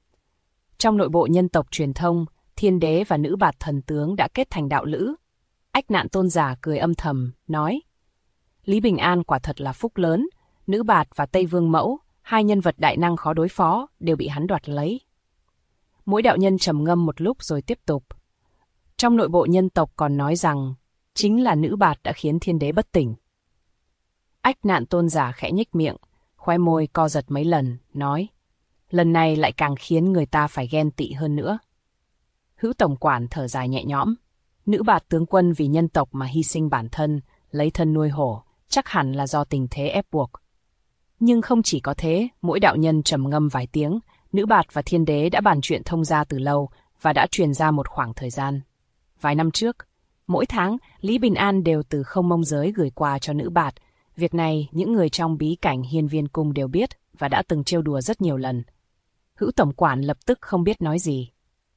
Trong nội bộ nhân tộc truyền thông, Thiên Đế và Nữ Bạt thần tướng đã kết thành đạo lữ. Ách Nạn Tôn giả cười âm thầm, nói: Lý Bình An quả thật là phúc lớn, Nữ Bạt và Tây Vương Mẫu, hai nhân vật đại năng khó đối phó, đều bị hắn đoạt lấy. Muỗi đạo nhân trầm ngâm một lúc rồi tiếp tục. Trong nội bộ nhân tộc còn nói rằng, chính là Nữ Bạt đã khiến Thiên Đế bất tỉnh. Ách Nạn Tôn giả khẽ nhếch miệng, khóe môi co giật mấy lần, nói: lần này lại càng khiến người ta phải ghen tị hơn nữa. Hữu tổng quản thở dài nhẹ nhõm. Nữ Bạt tướng quân vì nhân tộc mà hy sinh bản thân, lấy thân nuôi hổ, chắc hẳn là do tình thế ép buộc. Nhưng không chỉ có thế, Muỗi đạo nhân trầm ngâm vài tiếng, Nữ Bạt và Thiên Đế đã bàn chuyện thông gia từ lâu và đã truyền ra một khoảng thời gian. Vài năm trước, mỗi tháng, Lý Bình An đều từ Không Mông Giới gửi quà cho Nữ Bạt. Việc này, những người trong bí cảnh Hiên Viên Cung đều biết và đã từng trêu đùa rất nhiều lần. Hữu tổng quản lập tức không biết nói gì.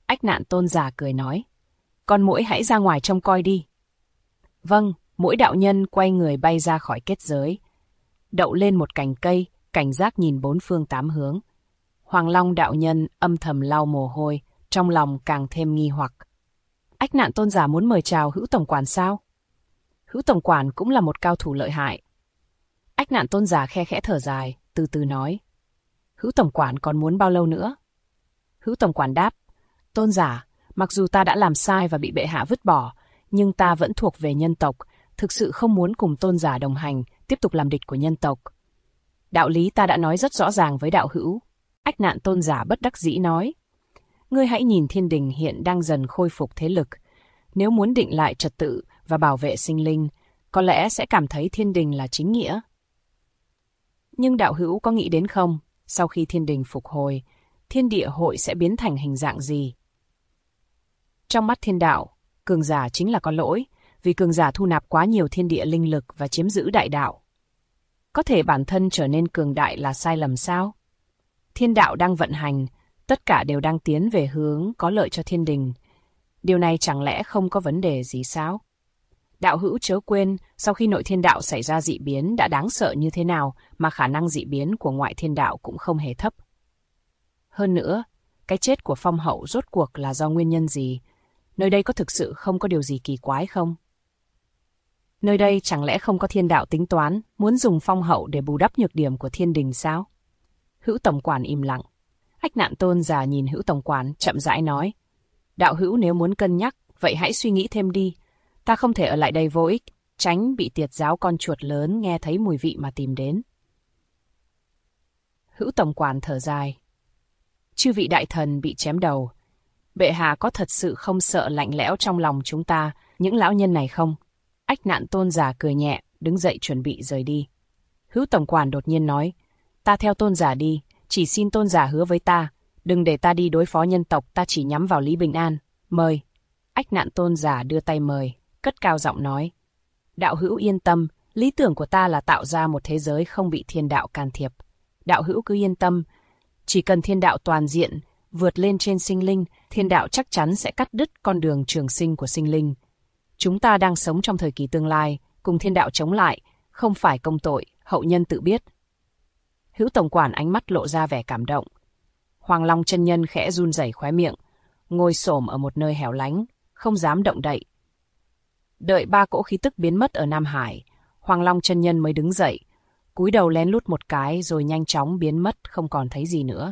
Ách Nạn Tôn giả cười nói, con muỗi hãy ra ngoài trông coi đi. Vâng, muỗi đạo nhân quay người bay ra khỏi kết giới, đậu lên một cành cây, cảnh giác nhìn bốn phương tám hướng. Hoàng Long đạo nhân âm thầm lau mồ hôi, trong lòng càng thêm nghi hoặc. Ách Nạn Tôn giả muốn mời chào Hữu tổng quản sao? Hữu tổng quản cũng là một cao thủ lợi hại. Ách Nạn Tôn giả khe khẽ thở dài, từ từ nói, Hữu tổng quản còn muốn bao lâu nữa? Hữu tổng quản đáp, Tôn giả, mặc dù ta đã làm sai và bị bệ hạ vứt bỏ, nhưng ta vẫn thuộc về nhân tộc, thực sự không muốn cùng tôn giả đồng hành, tiếp tục làm địch của nhân tộc. Đạo lý ta đã nói rất rõ ràng với đạo hữu. Ách Nạn Tôn giả bất đắc dĩ nói, ngươi hãy nhìn thiên đình hiện đang dần khôi phục thế lực. Nếu muốn định lại trật tự và bảo vệ sinh linh, có lẽ sẽ cảm thấy thiên đình là chính nghĩa. Nhưng đạo hữu có nghĩ đến không, sau khi thiên đình phục hồi, thiên địa hội sẽ biến thành hình dạng gì? Trong mắt thiên đạo, cường giả chính là có lỗi, vì cường giả thu nạp quá nhiều thiên địa linh lực và chiếm giữ đại đạo. Có thể bản thân trở nên cường đại là sai lầm sao? Thiên đạo đang vận hành, tất cả đều đang tiến về hướng có lợi cho thiên đình. Điều này chẳng lẽ không có vấn đề gì sao? Đạo hữu chớ quên, sau khi nội thiên đạo xảy ra dị biến đã đáng sợ như thế nào mà khả năng dị biến của ngoại thiên đạo cũng không hề thấp. Hơn nữa, cái chết của Phong Hậu rốt cuộc là do nguyên nhân gì? Nơi đây có thực sự không có điều gì kỳ quái không? Nơi đây chẳng lẽ không có thiên đạo tính toán, muốn dùng Phong Hậu để bù đắp nhược điểm của thiên đình sao? Hữu tổng quản im lặng. Ách Nạn Tôn giả nhìn Hữu tổng quản, chậm rãi nói, đạo hữu nếu muốn cân nhắc, vậy hãy suy nghĩ thêm đi. Ta không thể ở lại đây vô ích, tránh bị tiệt giáo con chuột lớn nghe thấy mùi vị mà tìm đến. Hữu tổng quản thở dài. Chư vị đại thần bị chém đầu. Bệ hạ có thật sự không sợ lạnh lẽo trong lòng chúng ta, những lão nhân này không? Ách Nạn Tôn giả cười nhẹ, đứng dậy chuẩn bị rời đi. Hữu tổng quản đột nhiên nói, ta theo tôn giả đi, chỉ xin tôn giả hứa với ta, đừng để ta đi đối phó nhân tộc, ta chỉ nhắm vào Lý Bình An. Mời. Ách Nạn Tôn giả đưa tay mời, cất cao giọng nói, đạo hữu yên tâm, lý tưởng của ta là tạo ra một thế giới không bị thiên đạo can thiệp. Đạo hữu cứ yên tâm, chỉ cần thiên đạo toàn diện, vượt lên trên sinh linh, thiên đạo chắc chắn sẽ cắt đứt con đường trường sinh của sinh linh. Chúng ta đang sống trong thời kỳ tương lai, cùng thiên đạo chống lại, không phải công tội, hậu nhân tự biết. Hữu tổng quản ánh mắt lộ ra vẻ cảm động. Hoàng Long chân nhân khẽ run rẩy khóe miệng, ngồi xổm ở một nơi hẻo lánh, không dám động đậy. Đợi ba cỗ khí tức biến mất ở Nam Hải, Hoàng Long chân nhân mới đứng dậy, cúi đầu lén lút một cái rồi nhanh chóng biến mất, không còn thấy gì nữa.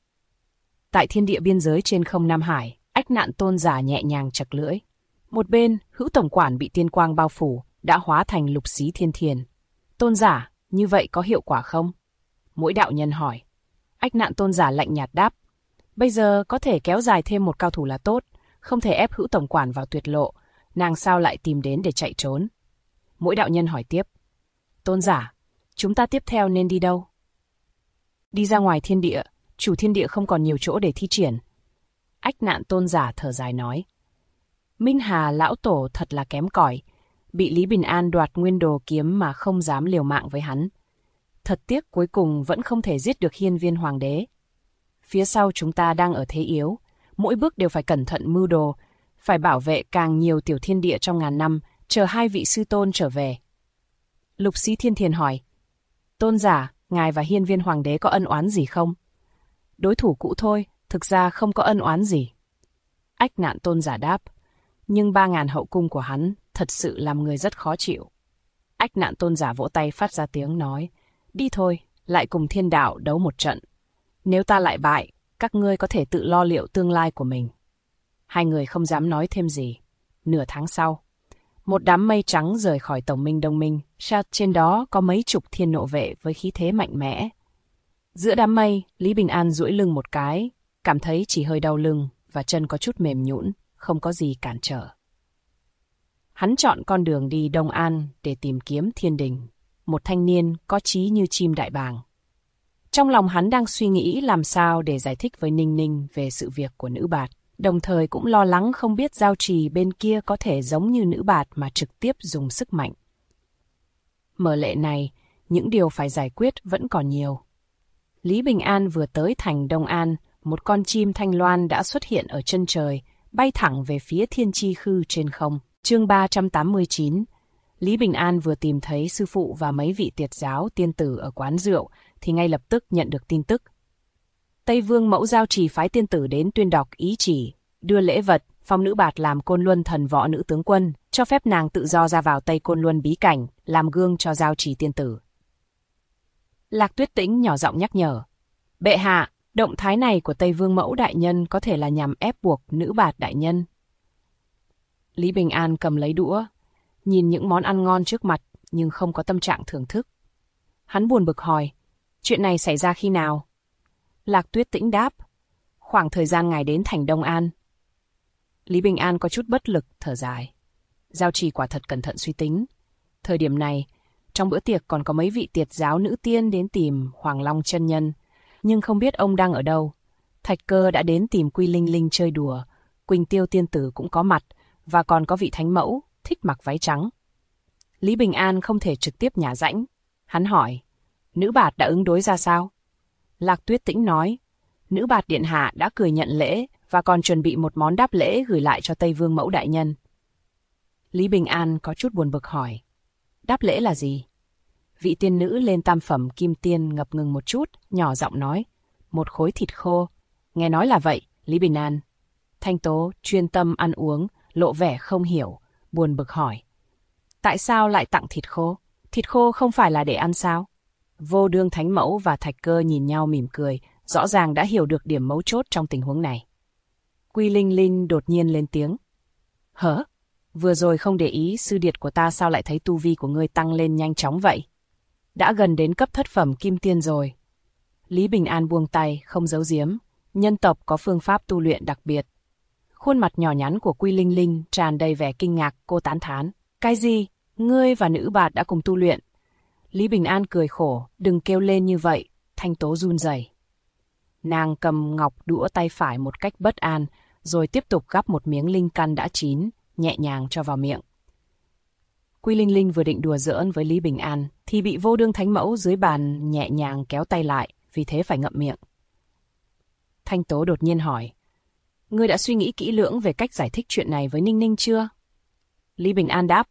Tại thiên địa biên giới trên không Nam Hải, Ách Nạn Tôn giả nhẹ nhàng chật lưỡi. Một bên, Hữu tổng quản bị tiên quang bao phủ, đã hóa thành lục xí thiên thiền. Tôn giả, như vậy có hiệu quả không? Mỗi đạo nhân hỏi. Ách Nạn Tôn giả lạnh nhạt đáp. Bây giờ có thể kéo dài thêm một cao thủ là tốt, không thể ép Hữu tổng quản vào tuyệt lộ, nàng sao lại tìm đến để chạy trốn? Mỗi đạo nhân hỏi tiếp. Tôn giả, chúng ta tiếp theo nên đi đâu? Đi ra ngoài thiên địa, chủ thiên địa không còn nhiều chỗ để thi triển. Ách Nạn Tôn giả thở dài nói. Minh Hà lão tổ thật là kém cỏi, bị Lý Bình An đoạt nguyên đồ kiếm mà không dám liều mạng với hắn. Thật tiếc cuối cùng vẫn không thể giết được Hiên Viên Hoàng đế. Phía sau chúng ta đang ở thế yếu, mỗi bước đều phải cẩn thận mưu đồ, phải bảo vệ càng nhiều tiểu thiên địa trong ngàn năm, chờ hai vị sư tôn trở về. Lục Sĩ Thiên Thiền hỏi, Tôn giả, ngài và Hiên Viên Hoàng đế có ân oán gì không? Đối thủ cũ thôi, thực ra không có ân oán gì. Ách Nạn Tôn giả đáp, nhưng 3.000 hậu cung của hắn thật sự làm người rất khó chịu. Ách Nạn Tôn giả vỗ tay phát ra tiếng nói, đi thôi, lại cùng thiên đạo đấu một trận. Nếu ta lại bại, các ngươi có thể tự lo liệu tương lai của mình. Hai người không dám nói thêm gì. Nửa tháng sau, một đám mây trắng rời khỏi Tổng minh Đông Minh, trên đó có mấy chục thiên nộ vệ với khí thế mạnh mẽ. Giữa đám mây, Lý Bình An duỗi lưng một cái, cảm thấy chỉ hơi đau lưng và chân có chút mềm nhũn, không có gì cản trở. Hắn chọn con đường đi Đông An để tìm kiếm thiên đình, một thanh niên có chí như chim đại bàng. Trong lòng hắn đang suy nghĩ làm sao để giải thích với Ninh Ninh về sự việc của nữ bạt, đồng thời cũng lo lắng không biết giao trì bên kia có thể giống như nữ bạt mà trực tiếp dùng sức mạnh. Mở lệ này, những điều phải giải quyết vẫn còn nhiều. Lý Bình An vừa tới thành Đông An, một con chim thanh loan đã xuất hiện ở chân trời, bay thẳng về phía Thiên Chi Khư trên không. Chương 389. Lý Bình An vừa tìm thấy sư phụ và mấy vị tiệt giáo tiên tử ở quán rượu, thì ngay lập tức nhận được tin tức. Tây Vương Mẫu giao trì phái tiên tử đến tuyên đọc ý chỉ, đưa lễ vật, phong nữ bạt làm Côn Luân thần võ nữ tướng quân, cho phép nàng tự do ra vào Tây Côn Luân bí cảnh, làm gương cho giao trì tiên tử. Lạc Tuyết Tĩnh nhỏ giọng nhắc nhở. Bệ hạ, động thái này của Tây Vương Mẫu đại nhân có thể là nhằm ép buộc nữ bạt đại nhân. Lý Bình An cầm lấy đũa, nhìn những món ăn ngon trước mặt nhưng không có tâm trạng thưởng thức. Hắn buồn bực hỏi, chuyện này xảy ra khi nào? Lạc Tuyết Tĩnh đáp, khoảng thời gian ngài đến thành Đông An. Lý Bình An có chút bất lực, thở dài. Giao trì quả thật cẩn thận suy tính. Thời điểm này, trong bữa tiệc còn có mấy vị tiệt giáo nữ tiên đến tìm Hoàng Long chân nhân, nhưng không biết ông đang ở đâu. Thạch Cơ đã đến tìm Quy Linh Linh chơi đùa, Quỳnh Tiêu tiên tử cũng có mặt, và còn có vị thánh mẫu, thích mặc váy trắng. Lý Bình An không thể trực tiếp nhả rãnh. Hắn hỏi, nữ bạt đã ứng đối ra sao? Lạc Tuyết Tĩnh nói, nữ bạt điện hạ đã cười nhận lễ và còn chuẩn bị một món đáp lễ gửi lại cho Tây Vương Mẫu đại nhân. Lý Bình An có chút buồn bực hỏi, đáp lễ là gì? Vị tiên nữ lên tam phẩm kim tiên ngập ngừng một chút, nhỏ giọng nói, một khối thịt khô. Nghe nói là vậy, Lý Bình An. Thanh Tố chuyên tâm ăn uống, lộ vẻ không hiểu, buồn bực hỏi. Tại sao lại tặng thịt khô? Thịt khô không phải là để ăn sao? Vô Đương Thánh Mẫu và Thạch Cơ nhìn nhau mỉm cười, rõ ràng đã hiểu được điểm mấu chốt trong tình huống này. Quy Linh Linh đột nhiên lên tiếng. Hả? Vừa rồi không để ý sư điệt của ta sao lại thấy tu vi của ngươi tăng lên nhanh chóng vậy? Đã gần đến cấp thất phẩm kim tiên rồi. Lý Bình An buông tay, không giấu giếm. Nhân tộc có phương pháp tu luyện đặc biệt. Khuôn mặt nhỏ nhắn của Quy Linh Linh tràn đầy vẻ kinh ngạc, cô tán thán. Cái gì? Ngươi và nữ bạt đã cùng tu luyện? Lý Bình An cười khổ, đừng kêu lên như vậy, Thanh Tố run rẩy. Nàng cầm ngọc đũa tay phải một cách bất an, rồi tiếp tục gắp một miếng linh căn đã chín, nhẹ nhàng cho vào miệng. Quy Linh Linh vừa định đùa giỡn với Lý Bình An, thì bị Vô Đương Thánh Mẫu dưới bàn nhẹ nhàng kéo tay lại, vì thế phải ngậm miệng. Thanh Tố đột nhiên hỏi, ngươi đã suy nghĩ kỹ lưỡng về cách giải thích chuyện này với Ninh Ninh chưa? Lý Bình An đáp,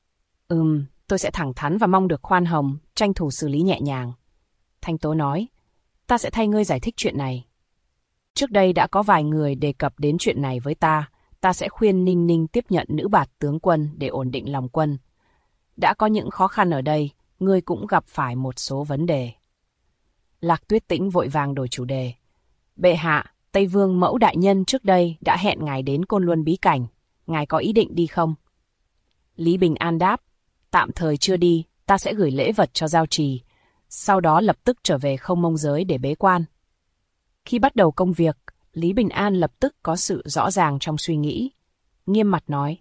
tôi sẽ thẳng thắn và mong được khoan hồng, tranh thủ xử lý nhẹ nhàng. Thanh Tố nói, ta sẽ thay ngươi giải thích chuyện này. Trước đây đã có vài người đề cập đến chuyện này với ta sẽ khuyên Ninh Ninh tiếp nhận nữ bạt tướng quân để ổn định lòng quân. Đã có những khó khăn ở đây, ngươi cũng gặp phải một số vấn đề. Lạc Tuyết Tĩnh vội vàng đổi chủ đề. Bệ hạ, Tây Vương Mẫu đại nhân trước đây đã hẹn ngài đến Côn Luân bí cảnh. Ngài có ý định đi không? Lý Bình An đáp, tạm thời chưa đi, ta sẽ gửi lễ vật cho giao trì, sau đó lập tức trở về Không Mông Giới để bế quan. Khi bắt đầu công việc, Lý Bình An lập tức có sự rõ ràng trong suy nghĩ. Nghiêm mặt nói,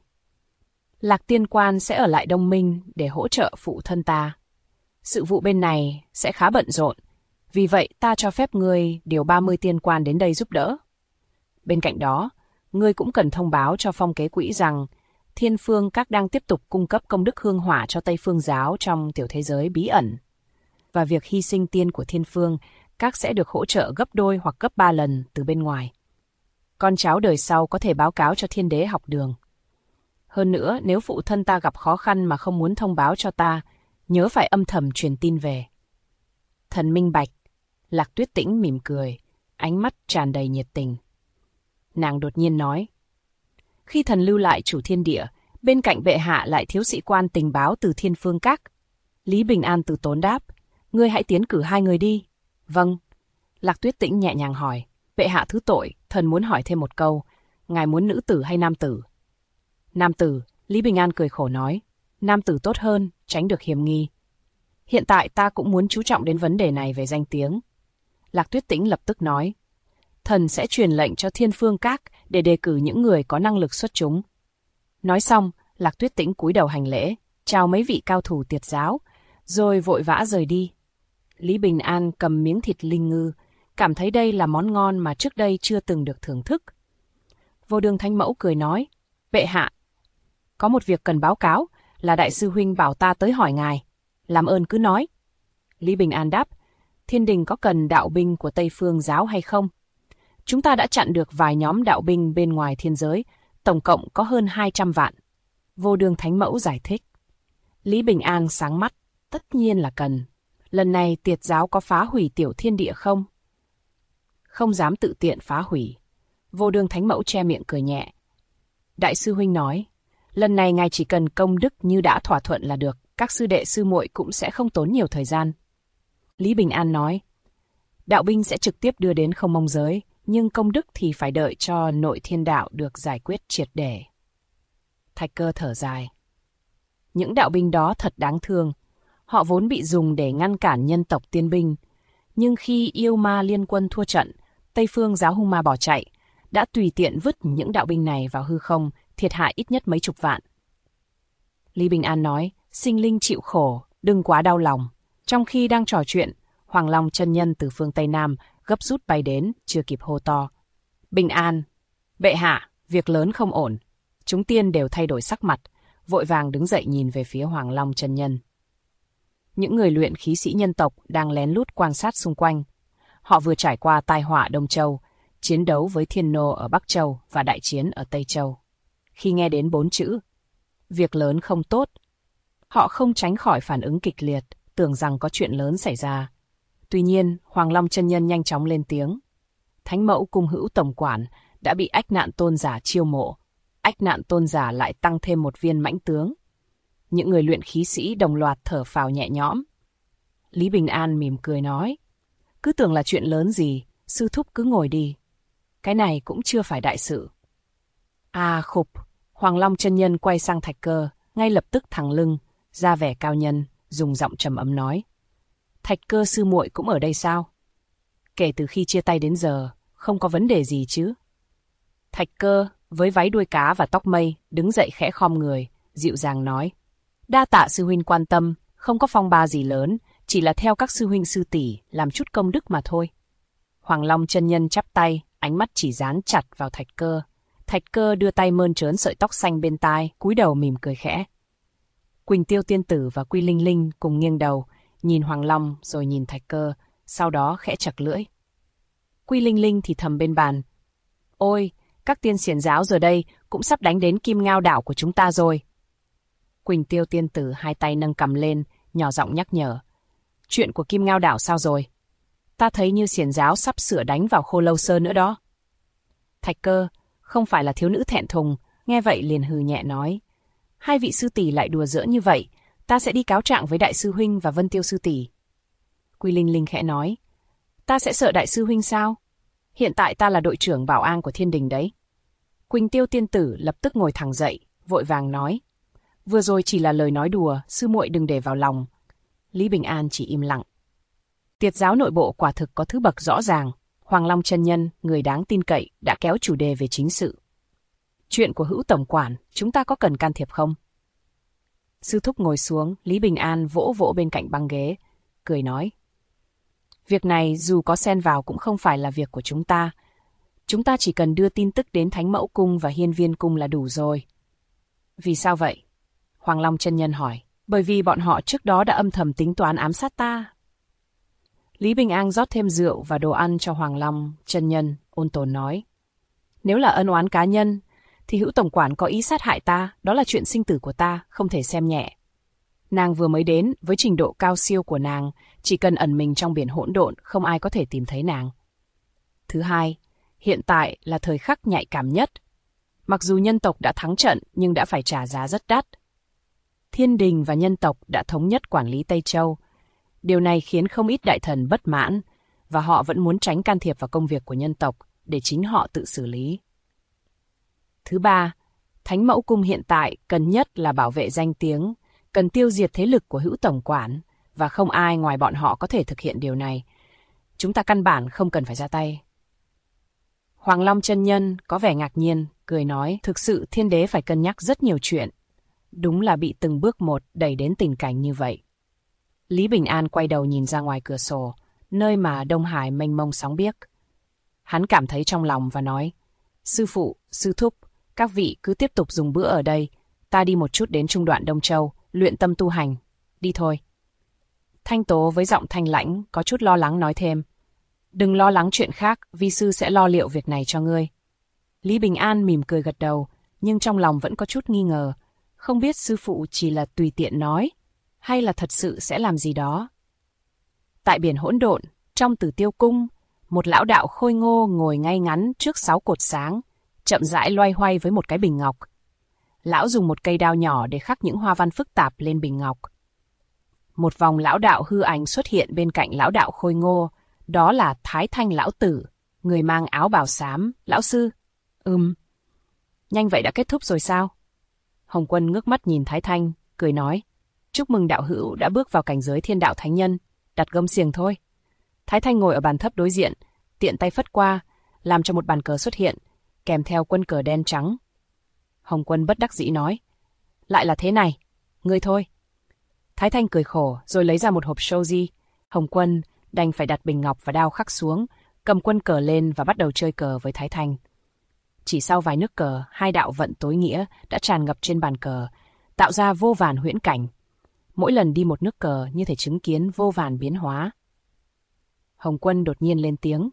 Lạc Tiên Quan sẽ ở lại Đông Minh để hỗ trợ phụ thân ta. Sự vụ bên này sẽ khá bận rộn, vì vậy ta cho phép ngươi điều 30 tiên quan đến đây giúp đỡ. Bên cạnh đó, ngươi cũng cần thông báo cho Phong Kế Quỹ rằng Thiên Phương Các đang tiếp tục cung cấp công đức hương hỏa cho Tây Phương Giáo trong tiểu thế giới bí ẩn. Và việc hy sinh tiên của Thiên Phương Các sẽ được hỗ trợ gấp đôi hoặc gấp 3 lần từ bên ngoài. Con cháu đời sau có thể báo cáo cho Thiên Đế học đường. Hơn nữa, nếu phụ thân ta gặp khó khăn mà không muốn thông báo cho ta, nhớ phải âm thầm truyền tin về. Thần minh bạch. Lạc Tuyết Tĩnh mỉm cười, ánh mắt tràn đầy nhiệt tình. Nàng đột nhiên nói, khi thần lưu lại chủ thiên địa, bên cạnh bệ hạ lại thiếu sĩ quan tình báo từ Thiên Phương Các. Lý Bình An từ tốn đáp, ngươi hãy tiến cử 2 người đi. Vâng. Lạc Tuyết Tĩnh nhẹ nhàng hỏi, bệ hạ thứ tội, thần muốn hỏi thêm một câu, ngài muốn nữ tử hay nam tử? Nam tử, Lý Bình An cười khổ nói, nam tử tốt hơn, tránh được hiểm nghi. Hiện tại ta cũng muốn chú trọng đến vấn đề này về danh tiếng. Lạc Tuyết Tĩnh lập tức nói, thần sẽ truyền lệnh cho Thiên Phương Các để đề cử những người có năng lực xuất chúng. Nói xong, Lạc Tuyết Tĩnh cúi đầu hành lễ, chào mấy vị cao thủ tiệt giáo, rồi vội vã rời đi. Lý Bình An cầm miếng thịt linh ngư, cảm thấy đây là món ngon mà trước đây chưa từng được thưởng thức. Vô Đương Thánh Mẫu cười nói, bệ hạ, có một việc cần báo cáo, là đại sư huynh bảo ta tới hỏi ngài. Làm ơn cứ nói. Lý Bình An đáp, thiên đình có cần đạo binh của Tây Phương Giáo hay không? Chúng ta đã chặn được vài nhóm đạo binh bên ngoài thiên giới, tổng cộng có hơn 200 vạn. Vô Đường Thánh Mẫu giải thích. Lý Bình An sáng mắt, tất nhiên là cần. Lần này Tiệt giáo có phá hủy tiểu thiên địa không? Không dám tự tiện phá hủy. Vô Đường Thánh Mẫu che miệng cười nhẹ. Đại sư huynh nói, lần này ngài chỉ cần công đức như đã thỏa thuận là được, các sư đệ sư muội cũng sẽ không tốn nhiều thời gian. Lý Bình An nói, đạo binh sẽ trực tiếp đưa đến Không Mông giới, nhưng công đức thì phải đợi cho nội thiên đạo được giải quyết triệt để. Thạch Cơ thở dài. Những đạo binh đó thật đáng thương. Họ vốn bị dùng để ngăn cản nhân tộc tiên binh. Nhưng khi yêu ma liên quân thua trận, Tây Phương giáo hung ma bỏ chạy, đã tùy tiện vứt những đạo binh này vào hư không, thiệt hại ít nhất mấy chục vạn. Lý Bình An nói, sinh linh chịu khổ, đừng quá đau lòng. Trong khi đang trò chuyện, Hoàng Long chân nhân từ phương Tây Nam gấp rút bay đến, chưa kịp hô to. Bình An, bệ hạ, việc lớn không ổn. Chúng tiên đều thay đổi sắc mặt, vội vàng đứng dậy nhìn về phía Hoàng Long chân nhân. Những người luyện khí sĩ nhân tộc đang lén lút quan sát xung quanh. Họ vừa trải qua tai họa Đông Châu, chiến đấu với Thiên Nô ở Bắc Châu và đại chiến ở Tây Châu. Khi nghe đến 4 chữ, việc lớn không tốt, họ không tránh khỏi phản ứng kịch liệt, tưởng rằng có chuyện lớn xảy ra. Tuy nhiên, Hoàng Long chân nhân nhanh chóng lên tiếng. Thánh Mẫu Cung Hữu tổng quản đã bị Ách Nạn Tôn giả chiêu mộ. Ách Nạn Tôn giả lại tăng thêm một viên mãnh tướng. Những người luyện khí sĩ đồng loạt thở phào nhẹ nhõm. Lý Bình An mỉm cười nói, cứ tưởng là chuyện lớn gì, sư thúc cứ ngồi đi. Cái này cũng chưa phải đại sự. À khục, Hoàng Long chân nhân quay sang Thạch Cơ, ngay lập tức thẳng lưng, ra vẻ cao nhân, dùng giọng trầm ấm nói. Thạch Cơ sư muội cũng ở đây sao? Kể từ khi chia tay đến giờ, không có vấn đề gì chứ? Thạch Cơ, với váy đuôi cá và tóc mây, đứng dậy khẽ khom người, dịu dàng nói. Đa tạ sư huynh quan tâm, không có phong ba gì lớn, chỉ là theo các sư huynh sư tỷ làm chút công đức mà thôi. Hoàng Long chân nhân chắp tay, ánh mắt chỉ dán chặt vào Thạch Cơ. Thạch Cơ đưa tay mơn trớn sợi tóc xanh bên tai, cúi đầu mỉm cười khẽ. Quỳnh Tiêu tiên tử và Quy Linh Linh cùng nghiêng đầu, nhìn Hoàng Long rồi nhìn Thạch Cơ, sau đó khẽ chặt lưỡi. Quy Linh Linh thì thầm bên bàn. Ôi, các tiên xiển giáo giờ đây cũng sắp đánh đến Kim Ngao đảo của chúng ta rồi. Quỳnh Tiêu tiên tử hai tay nâng cầm lên, nhỏ giọng nhắc nhở. Chuyện của Kim Ngao đảo sao rồi? Ta thấy như xiển giáo sắp sửa đánh vào Khô Lâu Sơn nữa đó. Thạch Cơ, không phải là thiếu nữ thẹn thùng, nghe vậy liền hừ nhẹ nói. Hai vị sư tỷ lại đùa giỡn như vậy, ta sẽ đi cáo trạng với đại sư huynh và Vân Tiêu sư tỷ. Quy Linh Linh khẽ nói. Ta sẽ sợ đại sư huynh sao? Hiện tại ta là đội trưởng bảo an của thiên đình đấy. Quỳnh Tiêu tiên tử lập tức ngồi thẳng dậy, vội vàng nói. Vừa rồi chỉ là lời nói đùa, sư muội đừng để vào lòng. Lý Bình An chỉ im lặng. Tiệt giáo nội bộ quả thực có thứ bậc rõ ràng. Hoàng Long chân nhân, người đáng tin cậy, đã kéo chủ đề về chính sự. Chuyện của Hữu tổng quản, chúng ta có cần can thiệp không? Sư thúc ngồi xuống, Lý Bình An vỗ vỗ bên cạnh băng ghế, cười nói. Việc này dù có xen vào cũng không phải là việc của chúng ta. Chúng ta chỉ cần đưa tin tức đến Thánh Mẫu Cung và Hiên Viên Cung là đủ rồi. Vì sao vậy? Hoàng Long chân nhân hỏi. Bởi vì bọn họ trước đó đã âm thầm tính toán ám sát ta. Lý Bình An rót thêm rượu và đồ ăn cho Hoàng Long chân nhân, ôn tồn nói. Nếu là ân oán cá nhân, thì Hữu tổng quản có ý sát hại ta, đó là chuyện sinh tử của ta, không thể xem nhẹ. Nàng vừa mới đến, với trình độ cao siêu của nàng, chỉ cần ẩn mình trong biển hỗn độn, không ai có thể tìm thấy nàng. Thứ hai, hiện tại là thời khắc nhạy cảm nhất. Mặc dù nhân tộc đã thắng trận, nhưng đã phải trả giá rất đắt. Thiên đình và nhân tộc đã thống nhất quản lý Tây Châu. Điều này khiến không ít đại thần bất mãn, và họ vẫn muốn tránh can thiệp vào công việc của nhân tộc, để chính họ tự xử lý. Thứ ba, Thánh Mẫu Cung hiện tại cần nhất là bảo vệ danh tiếng, cần tiêu diệt thế lực của Hữu tổng quản, và không ai ngoài bọn họ có thể thực hiện điều này. Chúng ta căn bản không cần phải ra tay. Hoàng Long chân nhân có vẻ ngạc nhiên, cười nói, thực sự thiên đế phải cân nhắc rất nhiều chuyện. Đúng là bị từng bước một đẩy đến tình cảnh như vậy. Lý Bình An quay đầu nhìn ra ngoài cửa sổ, nơi mà Đông Hải mênh mông sóng biếc. Hắn cảm thấy trong lòng và nói, sư phụ, sư thúc, các vị cứ tiếp tục dùng bữa ở đây, ta đi một chút đến trung đoạn Đông Châu, luyện tâm tu hành, đi thôi. Thanh Tố với giọng thanh lãnh, có chút lo lắng nói thêm, Đừng lo lắng chuyện khác, vi sư sẽ lo liệu việc này cho ngươi. Lý Bình An mỉm cười gật đầu, nhưng trong lòng vẫn có chút nghi ngờ. Không biết sư phụ chỉ là tùy tiện nói, hay là thật sự sẽ làm gì đó. Tại biển hỗn độn, trong Tử Tiêu Cung, một lão đạo khôi ngô ngồi ngay ngắn trước 6 cột sáng, chậm rãi loay hoay với một cái bình ngọc. Lão dùng một cây đao nhỏ để khắc những hoa văn phức tạp lên bình ngọc. Một vòng lão đạo hư ảnh xuất hiện bên cạnh lão đạo khôi ngô, đó là Thái Thanh lão tử, người mang áo bào xám. Lão sư? Nhanh vậy đã kết thúc rồi sao? Hồng Quân ngước mắt nhìn Thái Thanh, cười nói, chúc mừng đạo hữu đã bước vào cảnh giới thiên đạo thánh nhân, đặt gông xiềng thôi. Thái Thanh ngồi ở bàn thấp đối diện, tiện tay phất qua, làm cho một bàn cờ xuất hiện, kèm theo quân cờ đen trắng. Hồng Quân bất đắc dĩ nói, lại là thế này, ngươi thôi. Thái Thanh cười khổ rồi lấy ra một hộp shoji. Hồng Quân đành phải đặt bình ngọc và đao khắc xuống, cầm quân cờ lên và bắt đầu chơi cờ với Thái Thanh. Chỉ sau vài nước cờ, hai đạo vận tối nghĩa đã tràn ngập trên bàn cờ, tạo ra vô vàn huyễn cảnh. Mỗi lần đi một nước cờ như thể chứng kiến vô vàn biến hóa. Hồng Quân đột nhiên lên tiếng.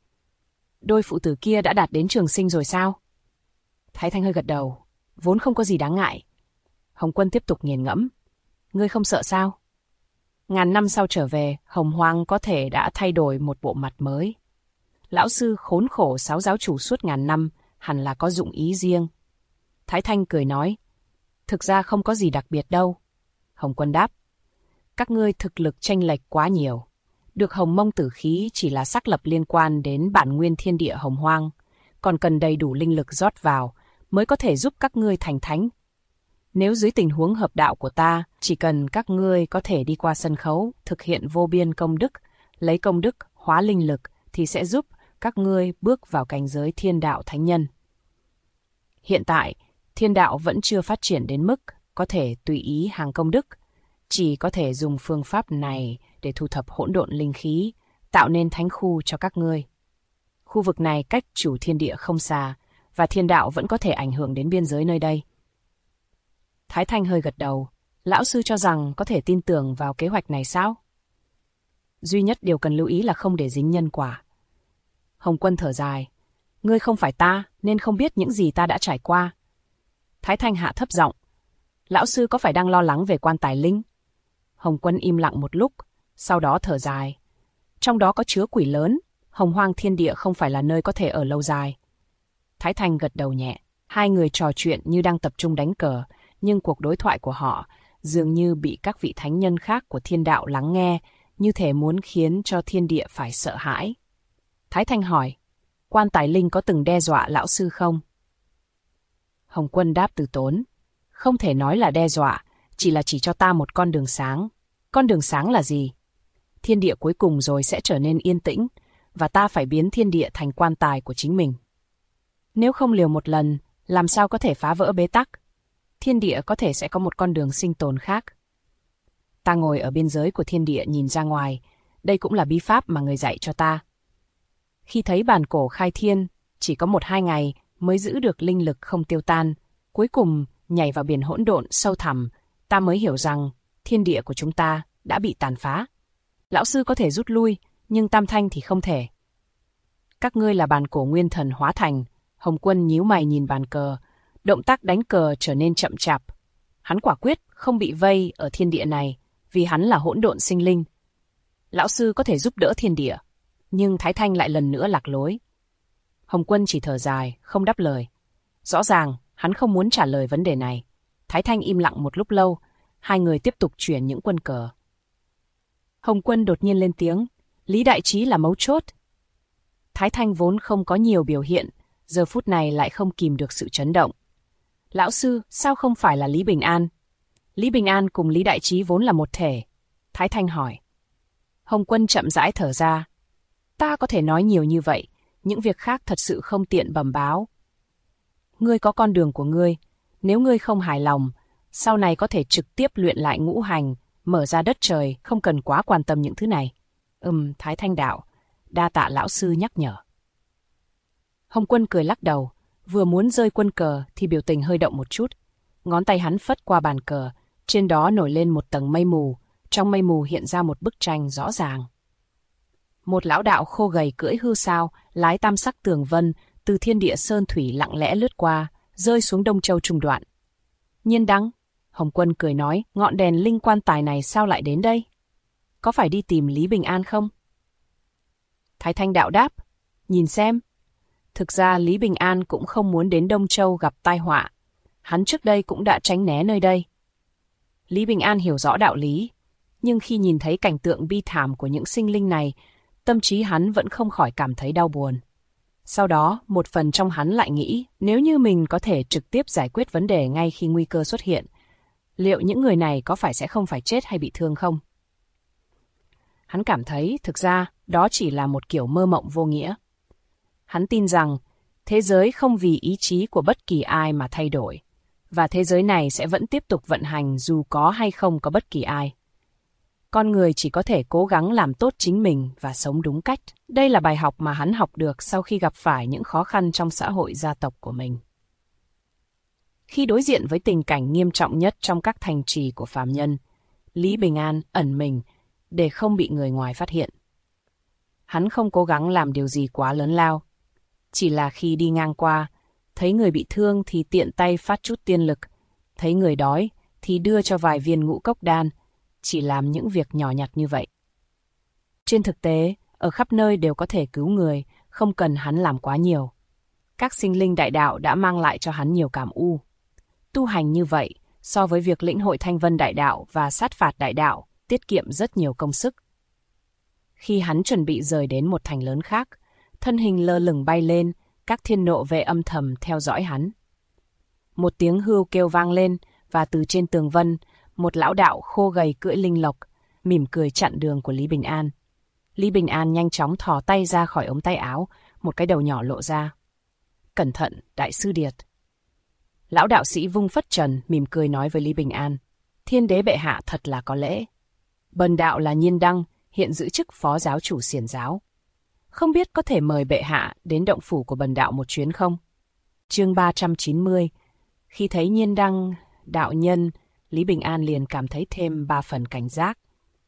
Đôi phụ tử kia đã đạt đến trường sinh rồi sao? Thái Thanh hơi gật đầu, vốn không có gì đáng ngại. Hồng Quân tiếp tục nghiền ngẫm. Ngươi không sợ sao? Ngàn năm sau trở về, Hồng Hoang có thể đã thay đổi một bộ mặt mới. Lão sư khốn khổ 6 giáo chủ suốt ngàn năm, hẳn là có dụng ý riêng. Thái Thanh cười nói, thực ra không có gì đặc biệt đâu. Hồng Quân đáp, các ngươi thực lực chênh lệch quá nhiều. Được Hồng Mông tử khí chỉ là xác lập liên quan đến bản nguyên thiên địa Hồng Hoang, còn cần đầy đủ linh lực rót vào mới có thể giúp các ngươi thành thánh. Nếu dưới tình huống hợp đạo của ta, chỉ cần các ngươi có thể đi qua sân khấu, thực hiện vô biên công đức, lấy công đức hóa linh lực thì sẽ giúp các ngươi bước vào cảnh giới thiên đạo thánh nhân. Hiện tại, thiên đạo vẫn chưa phát triển đến mức có thể tùy ý hàng công đức, chỉ có thể dùng phương pháp này để thu thập hỗn độn linh khí, tạo nên thánh khu cho các ngươi. Khu vực này cách chủ thiên địa không xa, và thiên đạo vẫn có thể ảnh hưởng đến biên giới nơi đây. Thái Thanh hơi gật đầu, lão sư cho rằng có thể tin tưởng vào kế hoạch này sao? Duy nhất điều cần lưu ý là không để dính nhân quả. Hồng Quân thở dài, ngươi không phải ta nên không biết những gì ta đã trải qua. Thái Thanh hạ thấp giọng, lão sư có phải đang lo lắng về quan tài linh? Hồng Quân im lặng một lúc, sau đó thở dài. Trong đó có chứa quỷ lớn, Hồng Hoang thiên địa không phải là nơi có thể ở lâu dài. Thái Thanh gật đầu nhẹ, hai người trò chuyện như đang tập trung đánh cờ, nhưng cuộc đối thoại của họ dường như bị các vị thánh nhân khác của thiên đạo lắng nghe, như thể muốn khiến cho thiên địa phải sợ hãi. Thái Thanh hỏi, quan tài linh có từng đe dọa lão sư không? Hồng Quân đáp từ tốn, không thể nói là đe dọa, chỉ cho ta một con đường sáng. Con đường sáng là gì? Thiên địa cuối cùng rồi sẽ trở nên yên tĩnh, và ta phải biến thiên địa thành quan tài của chính mình. Nếu không liều một lần, làm sao có thể phá vỡ bế tắc? Thiên địa có thể sẽ có một con đường sinh tồn khác. Ta ngồi ở biên giới của thiên địa nhìn ra ngoài, đây cũng là bí pháp mà người dạy cho ta. Khi thấy bản cổ khai thiên, chỉ có 1-2 ngày mới giữ được linh lực không tiêu tan, cuối cùng nhảy vào biển hỗn độn sâu thẳm, ta mới hiểu rằng thiên địa của chúng ta đã bị tàn phá. Lão sư có thể rút lui, nhưng Tam Thanh thì không thể. Các ngươi là bản cổ nguyên thần hóa thành. Hồng Quân nhíu mày nhìn bàn cờ, động tác đánh cờ trở nên chậm chạp. Hắn quả quyết không bị vây ở thiên địa này, vì hắn là hỗn độn sinh linh. Lão sư có thể giúp đỡ thiên địa, nhưng Thái Thanh lại lần nữa lạc lối. Hồng Quân chỉ thở dài, không đáp lời. Rõ ràng, hắn không muốn trả lời vấn đề này. Thái Thanh im lặng một lúc lâu, hai người tiếp tục chuyển những quân cờ. Hồng Quân đột nhiên lên tiếng, Lý Đại Trí là mấu chốt. Thái Thanh vốn không có nhiều biểu hiện, giờ phút này lại không kìm được sự chấn động. Lão sư, sao không phải là Lý Bình An? Lý Bình An cùng Lý Đại Trí vốn là một thể. Thái Thanh hỏi. Hồng Quân chậm rãi thở ra. Ta có thể nói nhiều như vậy, những việc khác thật sự không tiện bẩm báo. Ngươi có con đường của ngươi, nếu ngươi không hài lòng, sau này có thể trực tiếp luyện lại ngũ hành, mở ra đất trời, không cần quá quan tâm những thứ này. Thái Thanh đạo, đa tạ lão sư nhắc nhở. Hồng Quân cười lắc đầu, vừa muốn rơi quân cờ thì biểu tình hơi động một chút. Ngón tay hắn phất qua bàn cờ, trên đó nổi lên một tầng mây mù, trong mây mù hiện ra một bức tranh rõ ràng. Một lão đạo khô gầy cưỡi hư sao, lái tam sắc tường vân, từ thiên địa sơn thủy lặng lẽ lướt qua, rơi xuống Đông Châu trung đoạn. Nhiên Đăng, Hồng Quân cười nói, ngọn đèn linh quan tài này sao lại đến đây? Có phải đi tìm Lý Bình An không? Thái Thanh đạo đáp, nhìn xem. Thực ra Lý Bình An cũng không muốn đến Đông Châu gặp tai họa. Hắn trước đây cũng đã tránh né nơi đây. Lý Bình An hiểu rõ đạo lý, nhưng khi nhìn thấy cảnh tượng bi thảm của những sinh linh này, tâm trí hắn vẫn không khỏi cảm thấy đau buồn. Sau đó, một phần trong hắn lại nghĩ, nếu như mình có thể trực tiếp giải quyết vấn đề ngay khi nguy cơ xuất hiện, liệu những người này có phải sẽ không phải chết hay bị thương không? Hắn cảm thấy, thực ra, đó chỉ là một kiểu mơ mộng vô nghĩa. Hắn tin rằng, thế giới không vì ý chí của bất kỳ ai mà thay đổi, và thế giới này sẽ vẫn tiếp tục vận hành dù có hay không có bất kỳ ai. Con người chỉ có thể cố gắng làm tốt chính mình và sống đúng cách. Đây là bài học mà hắn học được sau khi gặp phải những khó khăn trong xã hội gia tộc của mình. Khi đối diện với tình cảnh nghiêm trọng nhất trong các thành trì của phàm nhân, Lý Bình An ẩn mình để không bị người ngoài phát hiện. Hắn không cố gắng làm điều gì quá lớn lao. Chỉ là khi đi ngang qua, thấy người bị thương thì tiện tay phát chút tiên lực, thấy người đói thì đưa cho vài viên ngũ cốc đan, chỉ làm những việc nhỏ nhặt như vậy. Trên thực tế, ở khắp nơi đều có thể cứu người, không cần hắn làm quá nhiều. Các sinh linh đại đạo đã mang lại cho hắn nhiều cảm u. Tu hành như vậy, so với việc lĩnh hội thanh vân đại đạo và sát phạt đại đạo, tiết kiệm rất nhiều công sức. Khi hắn chuẩn bị rời đến một thành lớn khác, thân hình lơ lửng bay lên, các thiên nộ vệ âm thầm theo dõi hắn. Một tiếng hưu kêu vang lên, và từ trên tường vân, một lão đạo khô gầy cưỡi linh lộc, mỉm cười chặn đường của Lý Bình An. Lý Bình An nhanh chóng thò tay ra khỏi ống tay áo, một cái đầu nhỏ lộ ra. Cẩn thận, đại sư Điệt. Lão đạo sĩ vung phất trần, mỉm cười nói với Lý Bình An. Thiên đế bệ hạ thật là có lễ. Bần đạo là Nhiên Đăng, hiện giữ chức phó giáo chủ xiển giáo. Không biết có thể mời bệ hạ đến động phủ của bần đạo một chuyến không? Chương 390. Khi thấy Nhiên Đăng, đạo nhân, Lý Bình An liền cảm thấy thêm 3 phần cảnh giác.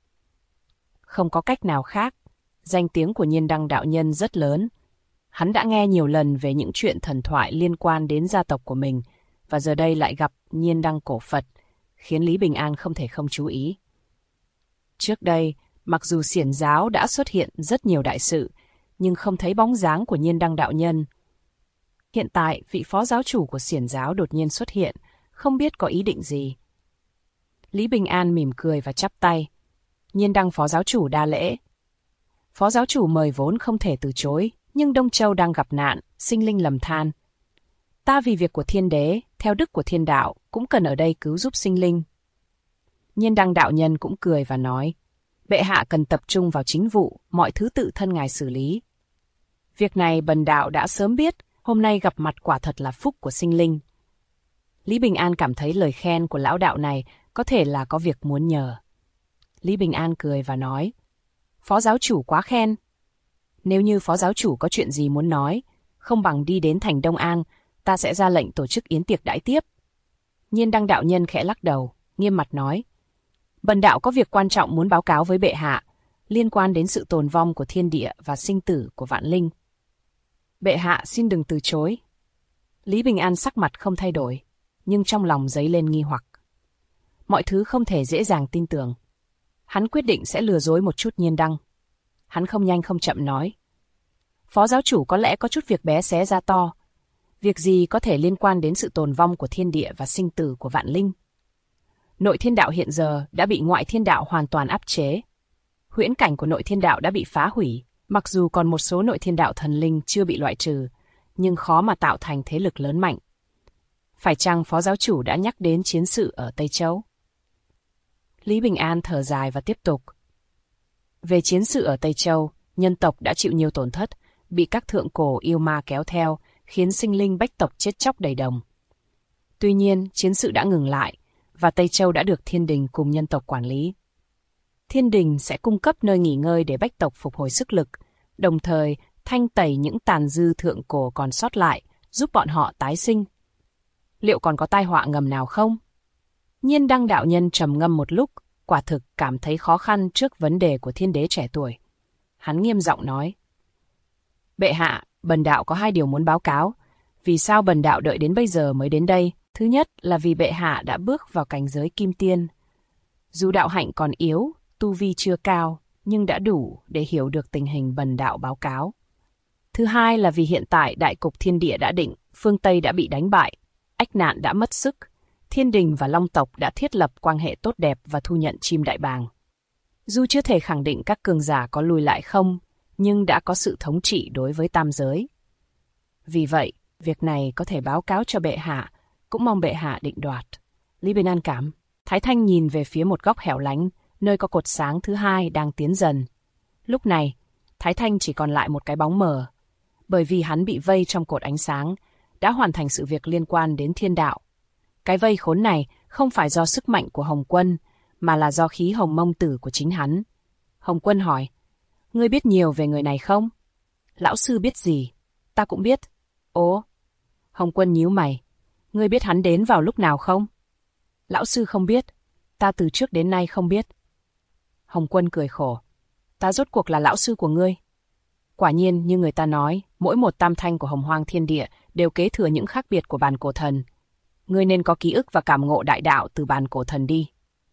Không có cách nào khác, danh tiếng của Nhiên Đăng đạo nhân rất lớn. Hắn đã nghe nhiều lần về những chuyện thần thoại liên quan đến gia tộc của mình, và giờ đây lại gặp Nhiên Đăng cổ Phật, khiến Lý Bình An không thể không chú ý. Trước đây, mặc dù xiển giáo đã xuất hiện rất nhiều đại sự, nhưng không thấy bóng dáng của Nhiên Đăng đạo nhân. Hiện tại, vị phó giáo chủ của xiển giáo đột nhiên xuất hiện, không biết có ý định gì. Lý Bình An mỉm cười và chắp tay. Nhiên Đăng phó giáo chủ đa lễ. Phó giáo chủ mời vốn không thể từ chối, nhưng Đông Châu đang gặp nạn, sinh linh lầm than. Ta vì việc của thiên đế, theo đức của thiên đạo, cũng cần ở đây cứu giúp sinh linh. Nhiên Đăng đạo nhân cũng cười và nói, bệ hạ cần tập trung vào chính vụ, mọi thứ tự thân ngài xử lý. Việc này bần đạo đã sớm biết, hôm nay gặp mặt quả thật là phúc của sinh linh. Lý Bình An cảm thấy lời khen của lão đạo này có thể là có việc muốn nhờ. Lý Bình An cười và nói, phó giáo chủ quá khen. Nếu như phó giáo chủ có chuyện gì muốn nói, không bằng đi đến thành Đông An, ta sẽ ra lệnh tổ chức yến tiệc đãi tiếp. Nhiên Đăng đạo nhân khẽ lắc đầu, nghiêm mặt nói, bần đạo có việc quan trọng muốn báo cáo với bệ hạ, liên quan đến sự tồn vong của thiên địa và sinh tử của vạn linh. Bệ hạ xin đừng từ chối. Lý Bình An sắc mặt không thay đổi, nhưng trong lòng dấy lên nghi hoặc. Mọi thứ không thể dễ dàng tin tưởng. Hắn quyết định sẽ lừa dối một chút Nhiên Đăng. Hắn không nhanh không chậm nói, phó giáo chủ có lẽ có chút việc bé xé ra to. Việc gì có thể liên quan đến sự tồn vong của thiên địa và sinh tử của vạn linh? Nội thiên đạo hiện giờ đã bị ngoại thiên đạo hoàn toàn áp chế. Huyễn cảnh của nội thiên đạo đã bị phá hủy, mặc dù còn một số nội thiên đạo thần linh chưa bị loại trừ, nhưng khó mà tạo thành thế lực lớn mạnh. Phải chăng phó giáo chủ đã nhắc đến chiến sự ở Tây Châu? Lý Bình An thở dài và tiếp tục. Về chiến sự ở Tây Châu, nhân tộc đã chịu nhiều tổn thất, bị các thượng cổ yêu ma kéo theo, khiến sinh linh bách tộc chết chóc đầy đồng. Tuy nhiên, chiến sự đã ngừng lại, và Tây Châu đã được thiên đình cùng nhân tộc quản lý. Thiên đình sẽ cung cấp nơi nghỉ ngơi để bách tộc phục hồi sức lực, đồng thời thanh tẩy những tàn dư thượng cổ còn sót lại, giúp bọn họ tái sinh. Liệu còn có tai họa ngầm nào không? Nhiên Đăng đạo nhân trầm ngâm một lúc, quả thực cảm thấy khó khăn trước vấn đề của thiên đế trẻ tuổi. Hắn nghiêm giọng nói. Bệ hạ, bần đạo có 2 điều muốn báo cáo. Vì sao bần đạo đợi đến bây giờ mới đến đây? Thứ nhất là vì bệ hạ đã bước vào cảnh giới kim tiên. Dù đạo hạnh còn yếu, tu vi chưa cao, nhưng đã đủ để hiểu được tình hình bần đạo báo cáo. Thứ hai là vì hiện tại đại cục thiên địa đã định, phương Tây đã bị đánh bại, ách nạn đã mất sức, thiên đình và long tộc đã thiết lập quan hệ tốt đẹp và thu nhận chim đại bàng. Dù chưa thể khẳng định các cường giả có lùi lại không, nhưng đã có sự thống trị đối với tam giới. Vì vậy, việc này có thể báo cáo cho bệ hạ, cũng mong bệ hạ định đoạt. Lý Bình An cảm. Thái Thanh nhìn về phía một góc hẻo lánh, nơi có cột sáng thứ 2 đang tiến dần. Lúc này, Thái Thanh chỉ còn lại một cái bóng mờ, bởi vì hắn bị vây trong cột ánh sáng, đã hoàn thành sự việc liên quan đến thiên đạo. Cái vây khốn này không phải do sức mạnh của Hồng Quân, mà là do khí hồng mông tử của chính hắn. Hồng Quân hỏi, ngươi biết nhiều về người này không? Lão sư biết gì? Ta cũng biết. Ồ? Hồng Quân nhíu mày. Ngươi biết hắn đến vào lúc nào không? Lão sư không biết. Ta từ trước đến nay không biết. Hồng Quân cười khổ. Ta rốt cuộc là lão sư của ngươi. Quả nhiên như người ta nói, mỗi một tam thanh của Hồng Hoang thiên địa đều kế thừa những khác biệt của bàn cổ thần. Ngươi nên có ký ức và cảm ngộ đại đạo từ bàn cổ thần đi.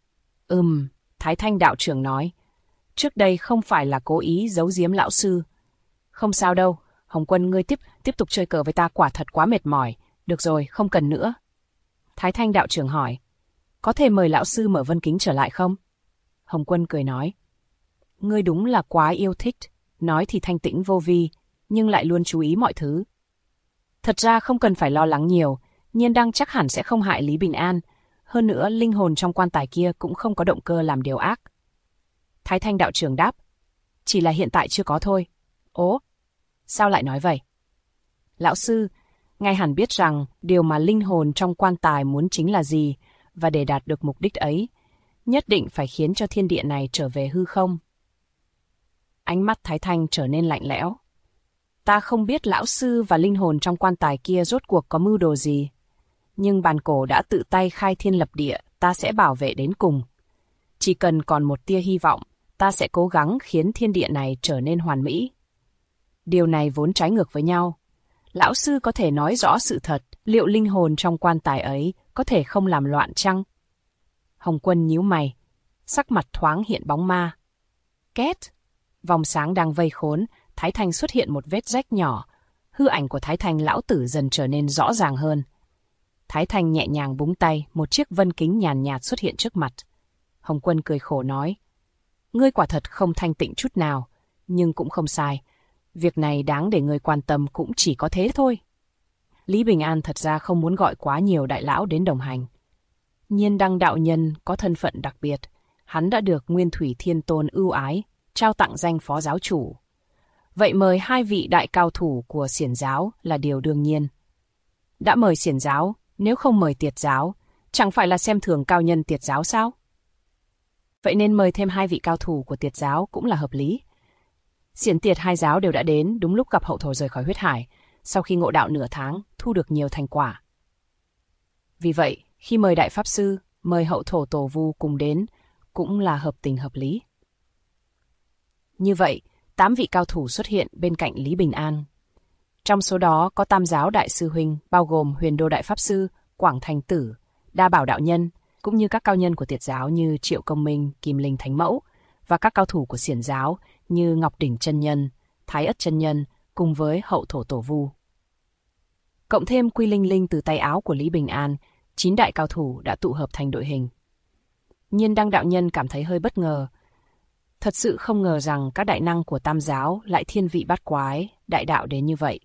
Thái Thanh đạo trưởng nói. Trước đây không phải là cố ý giấu giếm lão sư. Không sao đâu, Hồng Quân ngươi tiếp tục chơi cờ với ta quả thật quá mệt mỏi. Được rồi, không cần nữa. Thái Thanh đạo trưởng hỏi. Có thể mời lão sư mở vân kính trở lại không? Hồng Quân cười nói. Ngươi đúng là quá yêu thích. Nói thì thanh tĩnh vô vi, nhưng lại luôn chú ý mọi thứ. Thật ra không cần phải lo lắng nhiều, Nhiên Đăng chắc hẳn sẽ không hại Lý Bình An. Hơn nữa, linh hồn trong quan tài kia cũng không có động cơ làm điều ác. Thái Thanh đạo trưởng đáp. Chỉ là hiện tại chưa có thôi. Ố, sao lại nói vậy? Lão sư, ngài hẳn biết rằng điều mà linh hồn trong quan tài muốn chính là gì, và để đạt được mục đích ấy, nhất định phải khiến cho thiên địa này trở về hư không. Ánh mắt Thái Thanh trở nên lạnh lẽo. Ta không biết lão sư và linh hồn trong quan tài kia rốt cuộc có mưu đồ gì. Nhưng bàn cổ đã tự tay khai thiên lập địa, ta sẽ bảo vệ đến cùng. Chỉ cần còn một tia hy vọng, ta sẽ cố gắng khiến thiên địa này trở nên hoàn mỹ. Điều này vốn trái ngược với nhau. Lão sư có thể nói rõ sự thật, liệu linh hồn trong quan tài ấy có thể không làm loạn chăng? Hồng Quân nhíu mày, sắc mặt thoáng hiện bóng ma. Két! Vòng sáng đang vây khốn, Thái Thanh xuất hiện một vết rách nhỏ. Hư ảnh của Thái Thanh lão tử dần trở nên rõ ràng hơn. Thái Thanh nhẹ nhàng búng tay, một chiếc vân kính nhàn nhạt xuất hiện trước mặt. Hồng Quân cười khổ nói. Ngươi quả thật không thanh tịnh chút nào, nhưng cũng không sai. Việc này đáng để ngươi quan tâm cũng chỉ có thế thôi. Lý Bình An thật ra không muốn gọi quá nhiều đại lão đến đồng hành. Nhiên Đăng đạo nhân có thân phận đặc biệt. Hắn đã được Nguyên Thủy Thiên Tôn ưu ái, trao tặng danh phó giáo chủ. Vậy mời 2 vị đại cao thủ của Xiển giáo là điều đương nhiên. Đã mời Xiển giáo, nếu không mời Tiệt giáo, chẳng phải là xem thường cao nhân Tiệt giáo sao? Vậy nên mời thêm 2 vị cao thủ của Tiệt giáo cũng là hợp lý. Xiển Tiệt 2 giáo đều đã đến đúng lúc gặp hậu thổ rời khỏi huyết hải, sau khi ngộ đạo nửa tháng, thu được nhiều thành quả. Vì vậy, khi mời đại pháp sư, mời hậu thổ tổ vu cùng đến, cũng là hợp tình hợp lý. Như vậy, 8 vị cao thủ xuất hiện bên cạnh Lý Bình An. Trong số đó có Tam giáo đại sư huynh, bao gồm Huyền Đô đại pháp sư, Quảng Thành Tử, Đa Bảo đạo nhân, cũng như các cao nhân của Tiệt giáo như Triệu Công Minh, Kim Linh Thánh Mẫu, và các cao thủ của Xiển giáo như Ngọc Đỉnh chân nhân, Thái Ất chân nhân, cùng với hậu thổ tổ vu. Cộng thêm Quy Linh Linh từ tay áo của Lý Bình An, 9 đại cao thủ đã tụ hợp thành đội hình. Nhiên Đăng đạo nhân cảm thấy hơi bất ngờ. Thật sự không ngờ rằng các đại năng của Tam giáo lại thiên vị bát quái, đại đạo đến như vậy.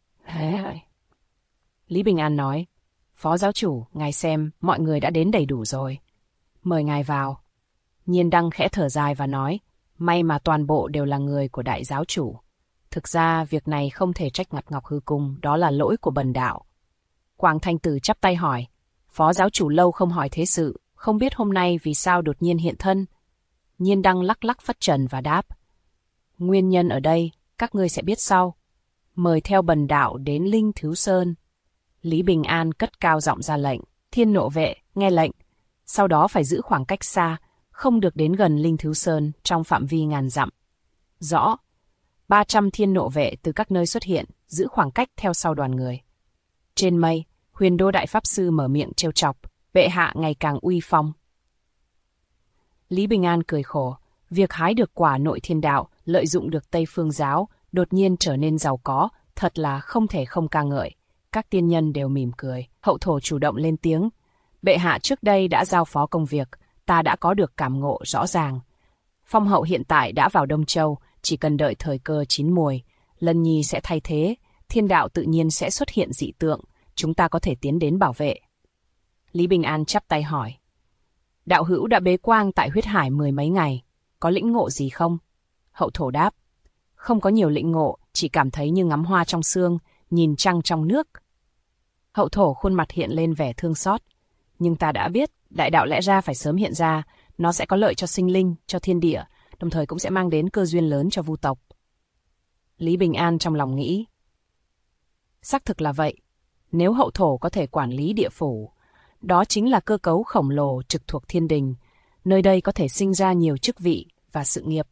Lý Bình An nói, Phó giáo chủ, ngài xem, mọi người đã đến đầy đủ rồi. Mời ngài vào. Nhiên Đăng khẽ thở dài và nói, may mà toàn bộ đều là người của đại giáo chủ. Thực ra, việc này không thể trách Ngặt Ngọc Hư Cung, đó là lỗi của bần đạo. Quảng Thanh Tử chắp tay hỏi, Phó giáo chủ lâu không hỏi thế sự, không biết hôm nay vì sao đột nhiên hiện thân. Nhiên Đăng lắc lắc phất trần và đáp, nguyên nhân ở đây, các ngươi sẽ biết sau. Mời theo bần đạo đến Linh Thiếu Sơn. Lý Bình An cất cao giọng ra lệnh, Thiên Nộ vệ, nghe lệnh. Sau đó phải giữ khoảng cách xa, không được đến gần Linh Thiếu Sơn trong phạm vi ngàn dặm. Rõ. 300 thiên nộ vệ từ các nơi xuất hiện, giữ khoảng cách theo sau đoàn người. Trên mây, Huyền Đô Đại Pháp Sư mở miệng trêu chọc, bệ hạ ngày càng uy phong. Lý Bình An cười khổ, việc hái được quả nội thiên đạo, lợi dụng được Tây Phương giáo, đột nhiên trở nên giàu có, thật là không thể không ca ngợi. Các tiên nhân đều mỉm cười, hậu thổ chủ động lên tiếng. Bệ hạ trước đây đã giao phó công việc, ta đã có được cảm ngộ rõ ràng. Phong hậu hiện tại đã vào Đông Châu, chỉ cần đợi thời cơ chín muồi, Lân Nhi sẽ thay thế, thiên đạo tự nhiên sẽ xuất hiện dị tượng, chúng ta có thể tiến đến bảo vệ. Lý Bình An chắp tay hỏi. Đạo hữu đã bế quang tại huyết hải 10 mấy ngày, có lĩnh ngộ gì không? Hậu thổ đáp. Không có nhiều lĩnh ngộ, chỉ cảm thấy như ngắm hoa trong sương, nhìn trăng trong nước. Hậu thổ khuôn mặt hiện lên vẻ thương xót. Nhưng ta đã biết, đại đạo lẽ ra phải sớm hiện ra, nó sẽ có lợi cho sinh linh, cho thiên địa, đồng thời cũng sẽ mang đến cơ duyên lớn cho vu tộc. Lý Bình An trong lòng nghĩ. Xác thực là vậy, nếu hậu thổ có thể quản lý địa phủ, đó chính là cơ cấu khổng lồ trực thuộc thiên đình, nơi đây có thể sinh ra nhiều chức vị và sự nghiệp.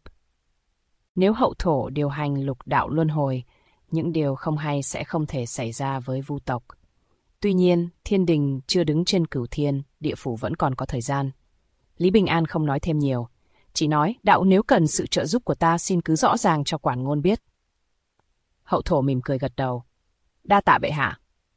Nếu hậu thổ điều hành lục đạo luân hồi, những điều không hay sẽ không thể xảy ra với vu tộc. Tuy nhiên, thiên đình chưa đứng trên cửu thiên, địa phủ vẫn còn có thời gian. Lý Bình An không nói thêm nhiều, chỉ nói, đạo nếu cần sự trợ giúp của ta xin cứ rõ ràng cho quản ngôn biết. Hậu thổ mỉm cười gật đầu. Đa tạ bệ hạ.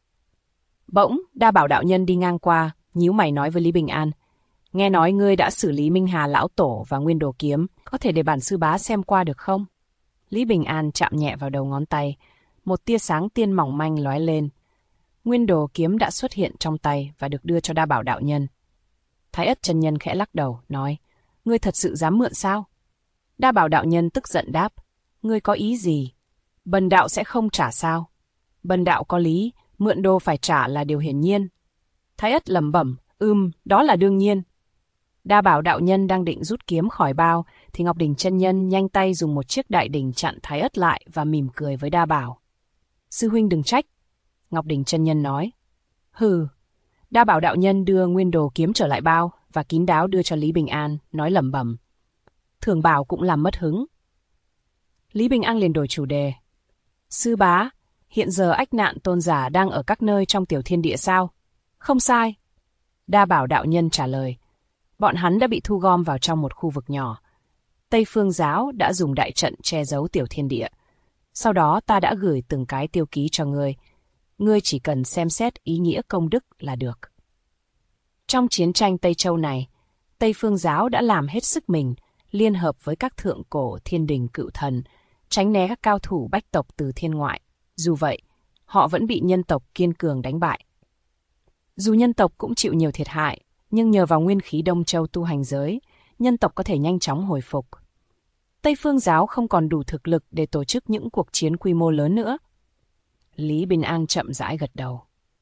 Bỗng, Đa Bảo đạo nhân đi ngang qua, nhíu mày nói với Lý Bình An. Nghe nói ngươi đã xử lý Minh Hà lão tổ và Nguyên Đồ kiếm, có thể để bản sư bá xem qua được không? Lý Bình An chạm nhẹ vào đầu ngón tay, một tia sáng tiên mỏng manh lóe lên. Nguyên Đồ kiếm đã xuất hiện trong tay và được đưa cho Đa Bảo đạo nhân. Thái Ất chân nhân khẽ lắc đầu, nói, ngươi thật sự dám mượn sao? Đa Bảo đạo nhân tức giận đáp, ngươi có ý gì? Bần đạo sẽ không trả sao? Bần đạo có lý, mượn đồ phải trả là điều hiển nhiên. Thái Ất lẩm bẩm, đó là đương nhiên. Đa Bảo đạo nhân đang định rút kiếm khỏi bao, thì Ngọc Đỉnh chân nhân nhanh tay dùng một chiếc đại đỉnh chặn Thái Ất lại và mỉm cười với Đa Bảo. Sư huynh đừng trách. Ngọc Đỉnh chân nhân nói. Hừ. Đa Bảo đạo nhân đưa Nguyên Đồ kiếm trở lại bao và kín đáo đưa cho Lý Bình An, nói lẩm bẩm. Thường Bảo cũng làm mất hứng. Lý Bình An liền đổi chủ đề. Sư bá, hiện giờ ách nạn tôn giả đang ở các nơi trong tiểu thiên địa sao? Không sai. Đa Bảo đạo nhân trả lời. Bọn hắn đã bị thu gom vào trong một khu vực nhỏ. Tây Phương giáo đã dùng đại trận che giấu tiểu thiên địa. Sau đó ta đã gửi từng cái tiêu ký cho ngươi. Ngươi chỉ cần xem xét ý nghĩa công đức là được. Trong chiến tranh Tây Châu này, Tây Phương giáo đã làm hết sức mình, liên hợp với các thượng cổ thiên đình cựu thần, tránh né các cao thủ bách tộc từ thiên ngoại. Dù vậy, họ vẫn bị nhân tộc kiên cường đánh bại. Dù nhân tộc cũng chịu nhiều thiệt hại, nhưng nhờ vào nguyên khí Đông Châu tu hành giới, nhân tộc có thể nhanh chóng hồi phục. Tây Phương giáo không còn đủ thực lực để tổ chức những cuộc chiến quy mô lớn nữa. Lý Bình An chậm rãi gật đầu.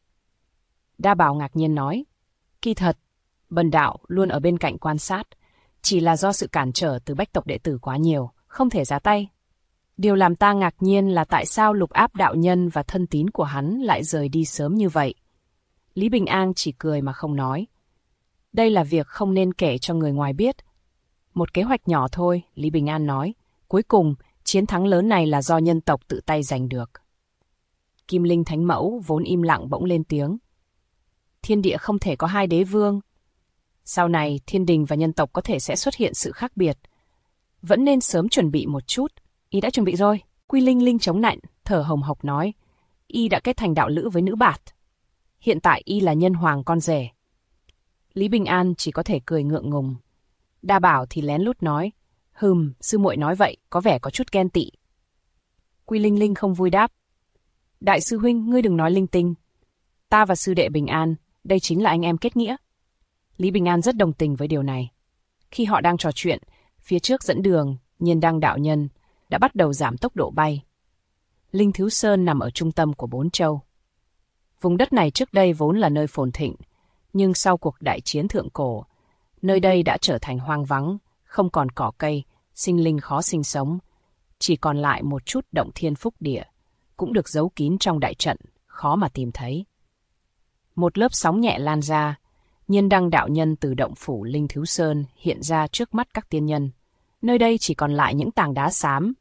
Đa Bảo ngạc nhiên nói, kỳ thật, bần đạo luôn ở bên cạnh quan sát, chỉ là do sự cản trở từ bách tộc đệ tử quá nhiều, không thể ra tay. Điều làm ta ngạc nhiên là tại sao Lục Áp đạo nhân và thân tín của hắn lại rời đi sớm như vậy. Lý Bình An chỉ cười mà không nói. Đây là việc không nên kể cho người ngoài biết. Một kế hoạch nhỏ thôi, Lý Bình An nói. Cuối cùng, chiến thắng lớn này là do nhân tộc tự tay giành được. Kim Linh Thánh Mẫu vốn im lặng bỗng lên tiếng. Thiên địa không thể có hai đế vương. Sau này, thiên đình và nhân tộc có thể sẽ xuất hiện sự khác biệt. Vẫn nên sớm chuẩn bị một chút. Y đã chuẩn bị rồi. Quy Linh Linh chống nạnh, thở hồng hộc nói. Y đã kết thành đạo lữ với nữ bạt. Hiện tại Y là nhân hoàng con rể. Lý Bình An chỉ có thể cười ngượng ngùng. Đa Bảo thì lén lút nói. Sư muội nói vậy, có vẻ có chút ghen tị. Quy Linh Linh không vui đáp. Đại sư huynh, ngươi đừng nói linh tinh. Ta và sư đệ Bình An, đây chính là anh em kết nghĩa. Lý Bình An rất đồng tình với điều này. Khi họ đang trò chuyện, phía trước dẫn đường, Nhiên Đăng đạo nhân đã bắt đầu giảm tốc độ bay. Linh Thiếu Sơn nằm ở trung tâm của 4 châu. Vùng đất này trước đây vốn là nơi phồn thịnh, nhưng sau cuộc đại chiến thượng cổ, nơi đây đã trở thành hoang vắng, không còn cỏ cây, sinh linh khó sinh sống, chỉ còn lại một chút động thiên phúc địa, cũng được giấu kín trong đại trận, khó mà tìm thấy. Một lớp sóng nhẹ lan ra, Nhiên Đăng đạo nhân từ động phủ Linh Thiếu Sơn hiện ra trước mắt các tiên nhân. Nơi đây chỉ còn lại những tảng đá xám,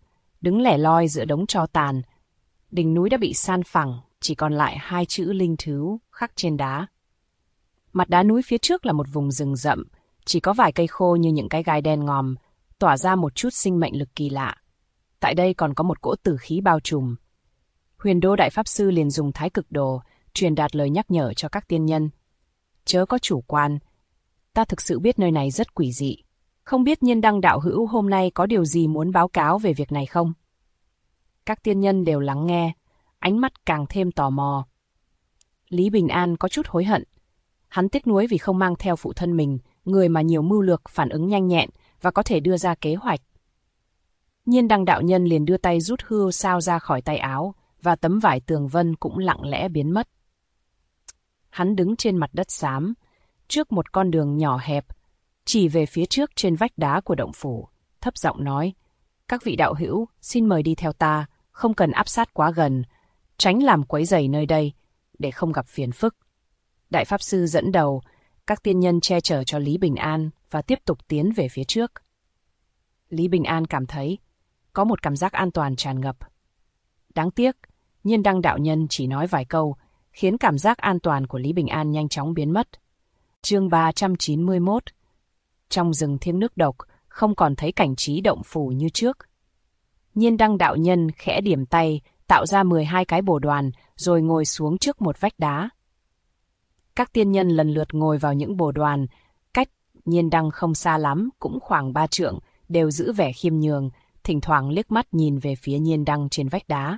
đứng lẻ loi giữa đống tro tàn. Đỉnh núi đã bị san phẳng, chỉ còn lại 2 chữ linh thứu khắc trên đá. Mặt đá núi phía trước là một vùng rừng rậm, chỉ có vài cây khô như những cái gai đen ngòm, tỏa ra một chút sinh mệnh lực kỳ lạ. Tại đây còn có một cỗ tử khí bao trùm. Huyền Đô Đại Pháp Sư liền dùng Thái Cực Đồ truyền đạt lời nhắc nhở cho các tiên nhân. Chớ có chủ quan, ta thực sự biết nơi này rất quỷ dị. Không biết Nhiên Đăng đạo hữu hôm nay có điều gì muốn báo cáo về việc này không? Các tiên nhân đều lắng nghe, ánh mắt càng thêm tò mò. Lý Bình An có chút hối hận. Hắn tiếc nuối vì không mang theo phụ thân mình, người mà nhiều mưu lược, phản ứng nhanh nhẹn và có thể đưa ra kế hoạch. Nhiên Đăng đạo nhân liền đưa tay rút hươu sao ra khỏi tay áo, và tấm vải tường vân cũng lặng lẽ biến mất. Hắn đứng trên mặt đất xám, trước một con đường nhỏ hẹp, chỉ về phía trước trên vách đá của động phủ, thấp giọng nói: "Các vị đạo hữu, xin mời đi theo ta, không cần áp sát quá gần, tránh làm quấy rầy nơi đây, để không gặp phiền phức." Đại Pháp Sư dẫn đầu, các tiên nhân che chở cho Lý Bình An và tiếp tục tiến về phía trước. Lý Bình An cảm thấy có một cảm giác an toàn tràn ngập. Đáng tiếc, Nhiên Đăng đạo nhân chỉ nói vài câu, khiến cảm giác an toàn của Lý Bình An nhanh chóng biến mất. Chương 391. Trong rừng thiêng nước độc, không còn thấy cảnh trí động phủ như trước. Nhiên Đăng đạo nhân khẽ điểm tay, tạo ra 12 cái bồ đoàn, rồi ngồi xuống trước một vách đá. Các tiên nhân lần lượt ngồi vào những bồ đoàn, cách Nhiên Đăng không xa lắm, cũng khoảng 3 trượng, đều giữ vẻ khiêm nhường, thỉnh thoảng liếc mắt nhìn về phía Nhiên Đăng trên vách đá.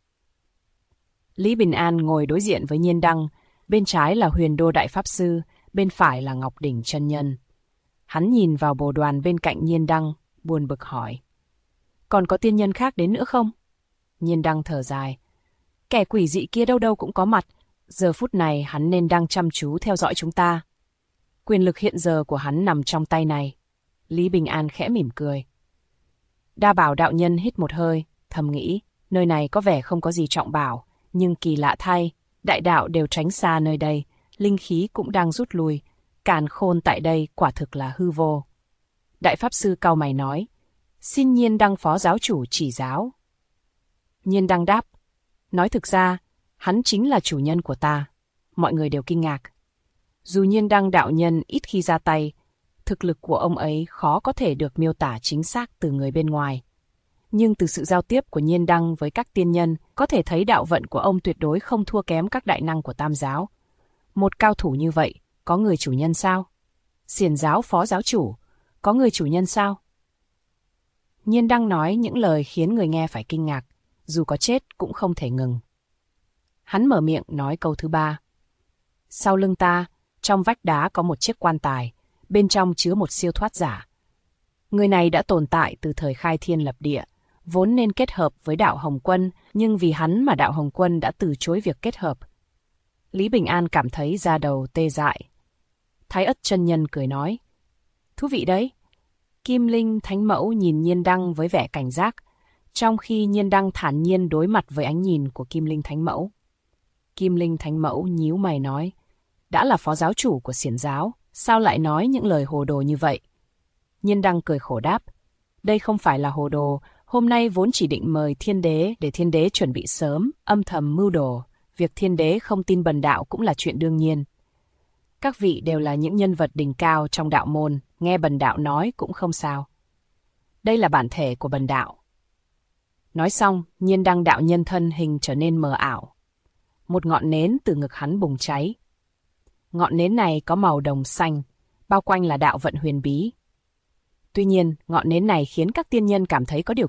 Lý Bình An ngồi đối diện với Nhiên Đăng, bên trái là Huyền Đô Đại Pháp Sư, bên phải là Ngọc Đỉnh chân nhân. Hắn nhìn vào bồ đoàn bên cạnh Nhiên Đăng, buồn bực hỏi: "Còn có tiên nhân khác đến nữa không?" Nhiên Đăng thở dài: "Kẻ quỷ dị kia đâu đâu cũng có mặt, giờ phút này hắn nên đang chăm chú theo dõi chúng ta. Quyền lực hiện giờ của hắn nằm trong tay này." Lý Bình An khẽ mỉm cười. Đa Bảo đạo nhân hít một hơi, thầm nghĩ, nơi này có vẻ không có gì trọng bảo, nhưng kỳ lạ thay, đại đạo đều tránh xa nơi đây, linh khí cũng đang rút lui, càn khôn tại đây quả thực là hư vô. Đại Pháp Sư cau mày nói: "Xin Nhiên Đăng phó giáo chủ chỉ giáo." Nhiên Đăng đáp: "Nói thực ra, hắn chính là chủ nhân của ta." Mọi người đều kinh ngạc. Dù Nhiên Đăng đạo nhân ít khi ra tay, thực lực của ông ấy khó có thể được miêu tả chính xác từ người bên ngoài. Nhưng từ sự giao tiếp của Nhiên Đăng với các tiên nhân, có thể thấy đạo vận của ông tuyệt đối không thua kém các đại năng của Tam giáo. Một cao thủ như vậy, có người chủ nhân sao? Xiển giáo phó giáo chủ, có người chủ nhân sao? Nhiên Đăng nói những lời khiến người nghe phải kinh ngạc, dù có chết cũng không thể ngừng. Hắn mở miệng nói câu thứ 3. Sau lưng ta, trong vách đá có một chiếc quan tài, bên trong chứa một siêu thoát giả. Người này đã tồn tại từ thời khai thiên lập địa, vốn nên kết hợp với đạo Hồng Quân, nhưng vì hắn mà đạo Hồng Quân đã từ chối việc kết hợp. Lý Bình An cảm thấy da đầu tê dại. Thái Ất chân nhân cười nói: "Thú vị đấy." Kim Linh Thánh Mẫu nhìn Nhiên Đăng với vẻ cảnh giác, trong khi Nhiên Đăng thản nhiên đối mặt với ánh nhìn của Kim Linh Thánh Mẫu. Kim Linh Thánh Mẫu nhíu mày nói: "Đã là phó giáo chủ của Xiển giáo, sao lại nói những lời hồ đồ như vậy?" Nhiên Đăng cười khổ đáp: "Đây không phải là hồ đồ, hôm nay vốn chỉ định mời Thiên Đế để Thiên Đế chuẩn bị sớm, âm thầm mưu đồ. Việc Thiên Đế không tin bần đạo cũng là chuyện đương nhiên. Các vị đều là những nhân vật đỉnh cao trong đạo môn, nghe bần đạo nói cũng không sao. Đây là bản thể của bần đạo." Nói xong, Nhiên Đăng đạo nhân thân hình trở nên mờ ảo. Một ngọn nến từ ngực hắn bùng cháy. Ngọn nến này có màu đồng xanh, bao quanh là đạo vận huyền bí. Tuy nhiên, ngọn nến này khiến các tiên nhân cảm thấy có điều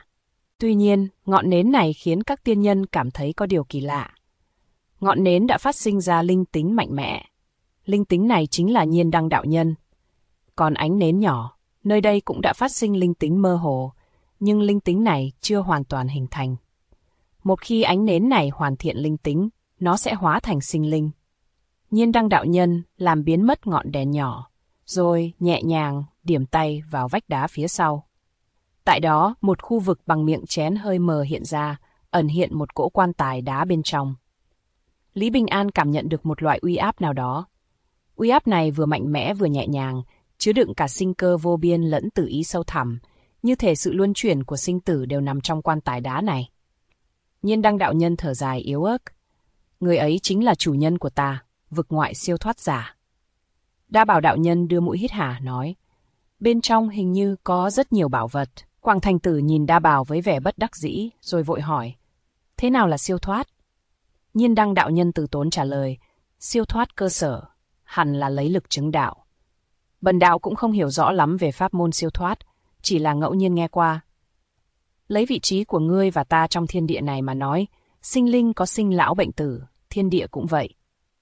kỳ lạ. Ngọn nến đã phát sinh ra linh tính mạnh mẽ. Linh tính này chính là Nhiên Đăng đạo nhân. Còn ánh nến nhỏ, nơi đây cũng đã phát sinh linh tính mơ hồ, nhưng linh tính này chưa hoàn toàn hình thành. Một khi ánh nến này hoàn thiện linh tính, nó sẽ hóa thành sinh linh. Nhiên Đăng đạo nhân làm biến mất ngọn đèn nhỏ, rồi nhẹ nhàng điểm tay vào vách đá phía sau. Tại đó, một khu vực bằng miệng chén hơi mờ hiện ra, ẩn hiện một cỗ quan tài đá bên trong. Lý Bình An cảm nhận được một loại uy áp nào đó. Uy áp này vừa mạnh mẽ vừa nhẹ nhàng, chứa đựng cả sinh cơ vô biên lẫn tử ý sâu thẳm, như thể sự luân chuyển của sinh tử đều nằm trong quan tài đá này. Nhiên Đăng đạo nhân thở dài yếu ớt. Người ấy chính là chủ nhân của ta, vực ngoại siêu thoát giả. Đa Bảo đạo nhân đưa mũi hít hà nói, bên trong hình như có rất nhiều bảo vật. Quảng Thành Tử nhìn Đa Bảo với vẻ bất đắc dĩ, rồi vội hỏi, thế nào là siêu thoát? Nhiên Đăng đạo nhân từ tốn trả lời, siêu thoát cơ sở, hẳn là lấy lực chứng đạo. Bần đạo cũng không hiểu rõ lắm về pháp môn siêu thoát, chỉ là ngẫu nhiên nghe qua. Lấy vị trí của ngươi và ta trong thiên địa này mà nói, sinh linh có sinh lão bệnh tử, thiên địa cũng vậy.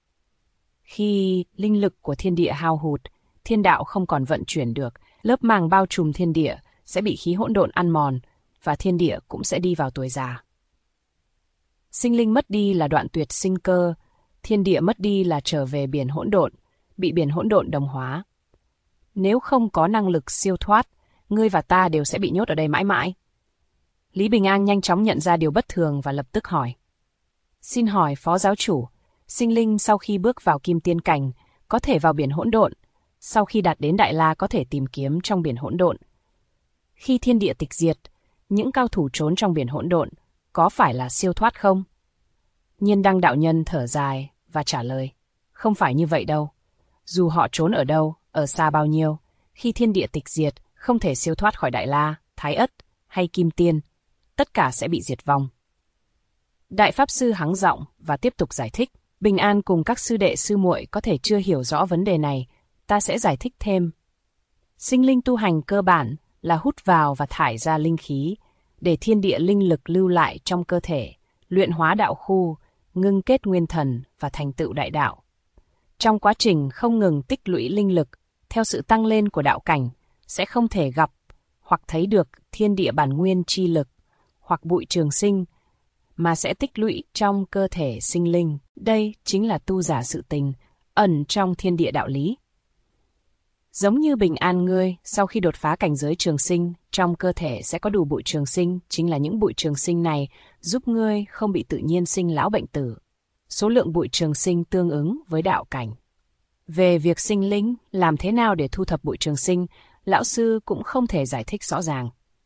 Khi linh lực của thiên địa hao hụt, thiên đạo không còn vận chuyển được, lớp màng bao trùm thiên địa sẽ bị khí hỗn độn ăn mòn, và thiên địa cũng sẽ đi vào tuổi già. Sinh linh mất đi là đoạn tuyệt sinh cơ, thiên địa mất đi là trở về biển hỗn độn, bị biển hỗn độn đồng hóa. Nếu không có năng lực siêu thoát, ngươi và ta đều sẽ bị nhốt ở đây mãi mãi. Lý Bình An nhanh chóng nhận ra điều bất thường và lập tức hỏi. Xin hỏi phó giáo chủ, sinh linh sau khi bước vào kim tiên cảnh có thể vào biển hỗn độn, sau khi đạt đến Đại La có thể tìm kiếm trong biển hỗn độn. Khi thiên địa tịch diệt, những cao thủ trốn trong biển hỗn độn có phải là siêu thoát không? Nhiên Đăng đạo nhân thở dài và trả lời, không phải như vậy đâu. Dù họ trốn ở đâu, ở xa bao nhiêu, khi thiên địa tịch diệt, không thể siêu thoát khỏi Đại La, Thái Ất hay Kim Tiên, tất cả sẽ bị diệt vong. Đại Pháp Sư hắng giọng và tiếp tục giải thích. Bình An cùng các sư đệ sư muội có thể chưa hiểu rõ vấn đề này, ta sẽ giải thích thêm. Sinh linh tu hành cơ bản là hút vào và thải ra linh khí, để thiên địa linh lực lưu lại trong cơ thể, luyện hóa đạo khu, ngưng kết nguyên thần và thành tựu đại đạo. Trong quá trình không ngừng tích lũy linh lực, theo sự tăng lên của đạo cảnh, sẽ không thể gặp hoặc thấy được thiên địa bản nguyên chi lực hoặc bụi trường sinh, mà sẽ tích lũy trong cơ thể sinh linh. Đây chính là tu giả sự tình, ẩn trong thiên địa đạo lý. Giống như Bình An ngươi, sau khi đột phá cảnh giới trường sinh, trong cơ thể sẽ có đủ bụi trường sinh, chính là những bụi trường sinh này giúp ngươi không bị tự nhiên sinh lão bệnh tử. Số lượng bụi trường sinh tương ứng với đạo cảnh. Về việc sinh linh, làm thế nào để thu thập bụi trường sinh, lão sư cũng không thể giải thích rõ ràng.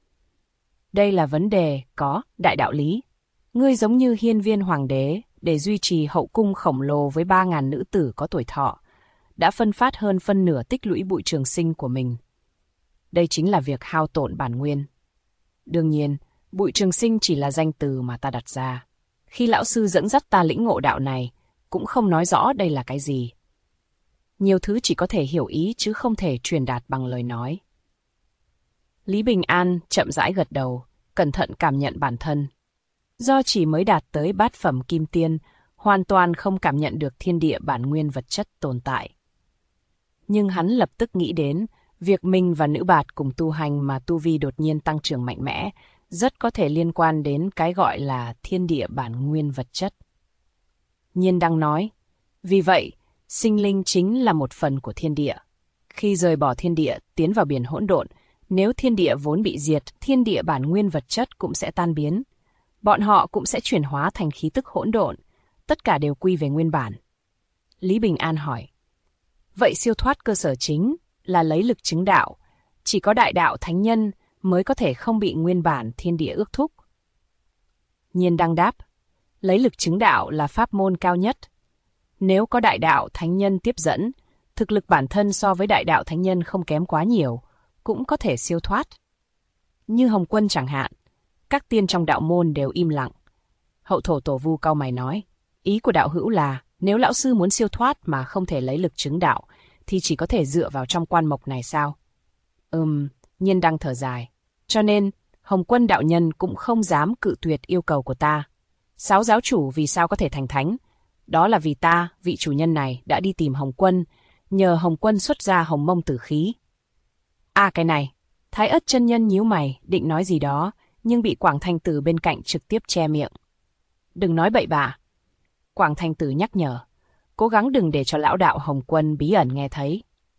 Đây là vấn đề có đại đạo lý. Ngươi giống như hiên viên hoàng đế, để duy trì hậu cung khổng lồ với 3.000 nữ tử có tuổi thọ, đã phân phát hơn phân nửa tích lũy bụi trường sinh của mình. Đây chính là việc hao tổn bản nguyên. Đương nhiên, bụi trường sinh chỉ là danh từ mà ta đặt ra. Khi lão sư dẫn dắt ta lĩnh ngộ đạo này, cũng không nói rõ đây là cái gì. Nhiều thứ chỉ có thể hiểu ý chứ không thể truyền đạt bằng lời nói. Lý Bình An chậm rãi gật đầu, cẩn thận cảm nhận bản thân. Do chỉ mới đạt tới bát phẩm kim tiên, hoàn toàn không cảm nhận được thiên địa bản nguyên vật chất tồn tại. Nhưng hắn lập tức nghĩ đến việc mình và nữ bạt cùng tu hành mà tu vi đột nhiên tăng trưởng mạnh mẽ, rất có thể liên quan đến cái gọi là thiên địa bản nguyên vật chất. Nhiên Đăng nói, vì vậy, sinh linh chính là một phần của thiên địa. Khi rời bỏ thiên địa, tiến vào biển hỗn độn, nếu thiên địa vốn bị diệt, thiên địa bản nguyên vật chất cũng sẽ tan biến. Bọn họ cũng sẽ chuyển hóa thành khí tức hỗn độn, tất cả đều quy về nguyên bản. Lý Bình An hỏi, vậy siêu thoát cơ sở chính là lấy lực chứng đạo, chỉ có đại đạo thánh nhân mới có thể không bị nguyên bản thiên địa ước thúc. Nhiên Đăng đáp, lấy lực chứng đạo là pháp môn cao nhất. Nếu có đại đạo thánh nhân tiếp dẫn, thực lực bản thân so với đại đạo thánh nhân không kém quá nhiều, cũng có thể siêu thoát. Như Hồng Quân chẳng hạn, các tiên trong đạo môn đều im lặng. Hậu thổ Tổ Vu cau mày nói, ý của đạo hữu là nếu lão sư muốn siêu thoát mà không thể lấy lực chứng đạo, thì chỉ có thể dựa vào trong quan mộc này sao? Nhiên Đăng thở dài. Cho nên, Hồng Quân đạo nhân cũng không dám cự tuyệt yêu cầu của ta. 6 giáo chủ vì sao có thể thành thánh? Đó là vì ta, vị chủ nhân này, đã đi tìm Hồng Quân, nhờ Hồng Quân xuất ra hồng mông tử khí. Cái này, Thái Ất chân nhân nhíu mày, định nói gì đó, nhưng bị Quảng Thanh Tử bên cạnh trực tiếp che miệng. Đừng nói bậy bạ. Quảng Thanh Tử nhắc nhở, cố gắng đừng để cho lão đạo Hồng Quân bí ẩn nghe thấy.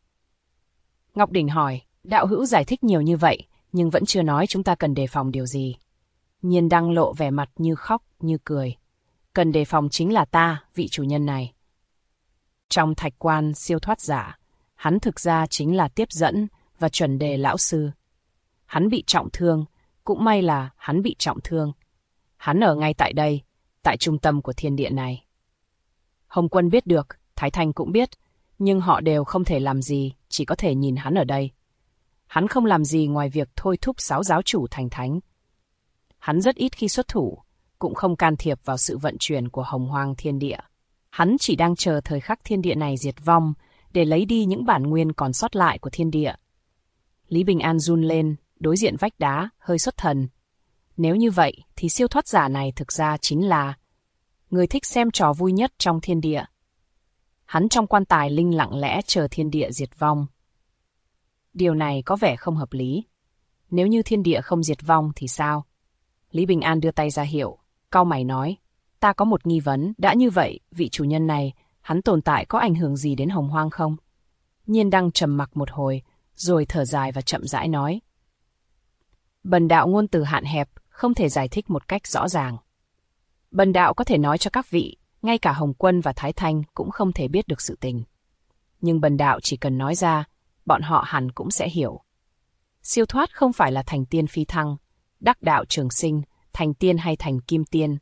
Ngọc Đỉnh hỏi, đạo hữu giải thích nhiều như vậy, nhưng vẫn chưa nói chúng ta cần đề phòng điều gì. Nhiên Đăng lộ vẻ mặt như khóc, như cười. Cần đề phòng chính là ta, vị chủ nhân này. Trong thạch quan siêu thoát giả, hắn thực ra chính là tiếp dẫn và chuẩn đề lão sư. Hắn bị trọng thương, cũng may là hắn bị trọng thương. Hắn ở ngay tại đây, tại trung tâm của thiên địa này. Hồng Quân biết được, Thái Thanh cũng biết, nhưng họ đều không thể làm gì, chỉ có thể nhìn hắn ở đây. Hắn không làm gì ngoài việc thôi thúc 6 giáo chủ thành thánh. Hắn rất ít khi xuất thủ, cũng không can thiệp vào sự vận chuyển của hồng hoang thiên địa. Hắn chỉ đang chờ thời khắc thiên địa này diệt vong, để lấy đi những bản nguyên còn sót lại của thiên địa. Lý Bình An run lên, đối diện vách đá, hơi xuất thần. Nếu như vậy, thì siêu thoát giả này thực ra chính là người thích xem trò vui nhất trong thiên địa. Hắn trong quan tài linh lặng lẽ chờ thiên địa diệt vong. Điều này có vẻ không hợp lý. Nếu như thiên địa không diệt vong thì sao? Lý Bình An đưa tay ra hiệu, cau mày nói, ta có một nghi vấn, đã như vậy, vị chủ nhân này, hắn tồn tại có ảnh hưởng gì đến hồng hoang không? Nhiên Đăng trầm mặc một hồi, rồi thở dài và chậm rãi nói. Bần đạo ngôn từ hạn hẹp, không thể giải thích một cách rõ ràng. Bần đạo có thể nói cho các vị, ngay cả Hồng Quân và Thái Thanh cũng không thể biết được sự tình. Nhưng bần đạo chỉ cần nói ra, bọn họ hẳn cũng sẽ hiểu. Siêu thoát không phải là thành tiên phi thăng, đắc đạo trường sinh, thành tiên hay thành kim tiên.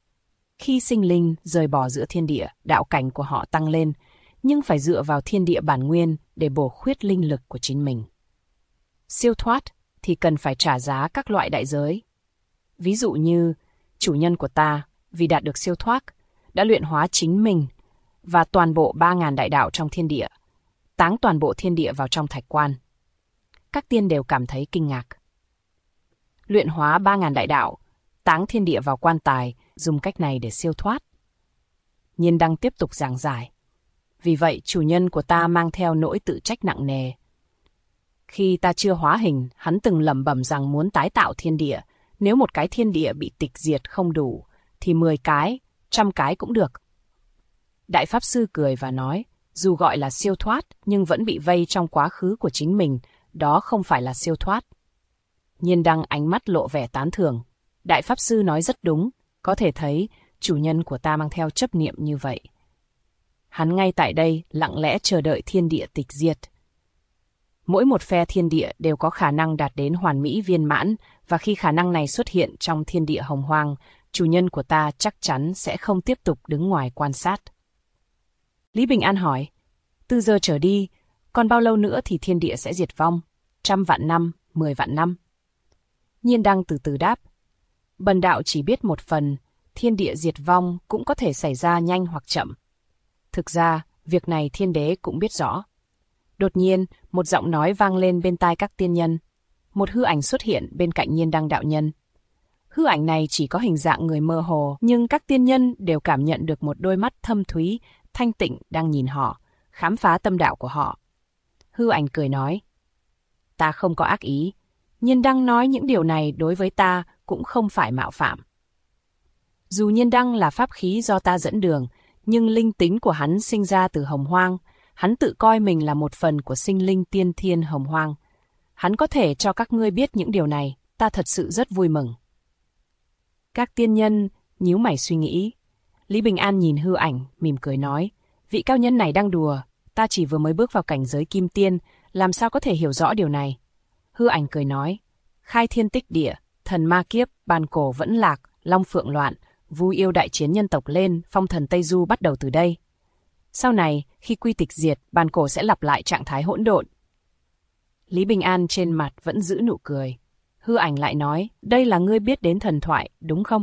Khi sinh linh rời bỏ giữa thiên địa, đạo cảnh của họ tăng lên, nhưng phải dựa vào thiên địa bản nguyên để bổ khuyết linh lực của chính mình. Siêu thoát thì cần phải trả giá các loại đại giới. Ví dụ như, chủ nhân của ta, vì đạt được siêu thoát, đã luyện hóa chính mình và toàn bộ 3.000 đại đạo trong thiên địa, táng toàn bộ thiên địa vào trong thạch quan. Các tiên đều cảm thấy kinh ngạc. Luyện hóa 3.000 đại đạo, táng thiên địa vào quan tài, dùng cách này để siêu thoát. Nhiên Đăng tiếp tục giảng giải. Vì vậy, chủ nhân của ta mang theo nỗi tự trách nặng nề. Khi ta chưa hóa hình, hắn từng lẩm bẩm rằng muốn tái tạo thiên địa. Nếu một cái thiên địa bị tịch diệt không đủ, thì 10 cái, 100 cái cũng được. Đại Pháp Sư cười và nói, dù gọi là siêu thoát, nhưng vẫn bị vây trong quá khứ của chính mình, đó không phải là siêu thoát. Nhiên Đăng ánh mắt lộ vẻ tán thưởng. Đại Pháp Sư nói rất đúng, có thể thấy chủ nhân của ta mang theo chấp niệm như vậy. Hắn ngay tại đây lặng lẽ chờ đợi thiên địa tịch diệt. Mỗi một phe thiên địa đều có khả năng đạt đến hoàn mỹ viên mãn, và khi khả năng này xuất hiện trong thiên địa hồng hoang, chủ nhân của ta chắc chắn sẽ không tiếp tục đứng ngoài quan sát. Lý Bình An hỏi, từ giờ trở đi, còn bao lâu nữa thì thiên địa sẽ diệt vong? 100 vạn năm, 10 vạn năm? Nhiên Đăng từ từ đáp, bần đạo chỉ biết một phần, thiên địa diệt vong cũng có thể xảy ra nhanh hoặc chậm. Thực ra, việc này thiên đế cũng biết rõ. Đột nhiên, một giọng nói vang lên bên tai các tiên nhân. Một hư ảnh xuất hiện bên cạnh Nhiên Đăng đạo nhân. Hư ảnh này chỉ có hình dạng người mơ hồ, nhưng các tiên nhân đều cảm nhận được một đôi mắt thâm thúy, thanh tịnh đang nhìn họ, khám phá tâm đạo của họ. Hư ảnh cười nói, ta không có ác ý. Nhiên Đăng nói những điều này đối với ta cũng không phải mạo phạm. Dù Nhiên Đăng là pháp khí do ta dẫn đường, nhưng linh tính của hắn sinh ra từ hồng hoang, hắn tự coi mình là một phần của sinh linh tiên thiên hồng hoang. Hắn có thể cho các ngươi biết những điều này, ta thật sự rất vui mừng. Các tiên nhân nhíu mày suy nghĩ. Lý Bình An nhìn hư ảnh, mỉm cười nói, vị cao nhân này đang đùa, ta chỉ vừa mới bước vào cảnh giới kim tiên, làm sao có thể hiểu rõ điều này. Hư ảnh cười nói, khai thiên tích địa, thần ma kiếp, bàn cổ vẫn lạc, long phượng loạn, Vu yêu đại chiến nhân tộc lên, phong thần Tây Du bắt đầu từ đây. Sau này, khi quy tịch diệt, bàn cổ sẽ lặp lại trạng thái hỗn độn. Lý Bình An trên mặt vẫn giữ nụ cười. Hư ảnh lại nói, đây là ngươi biết đến thần thoại, đúng không?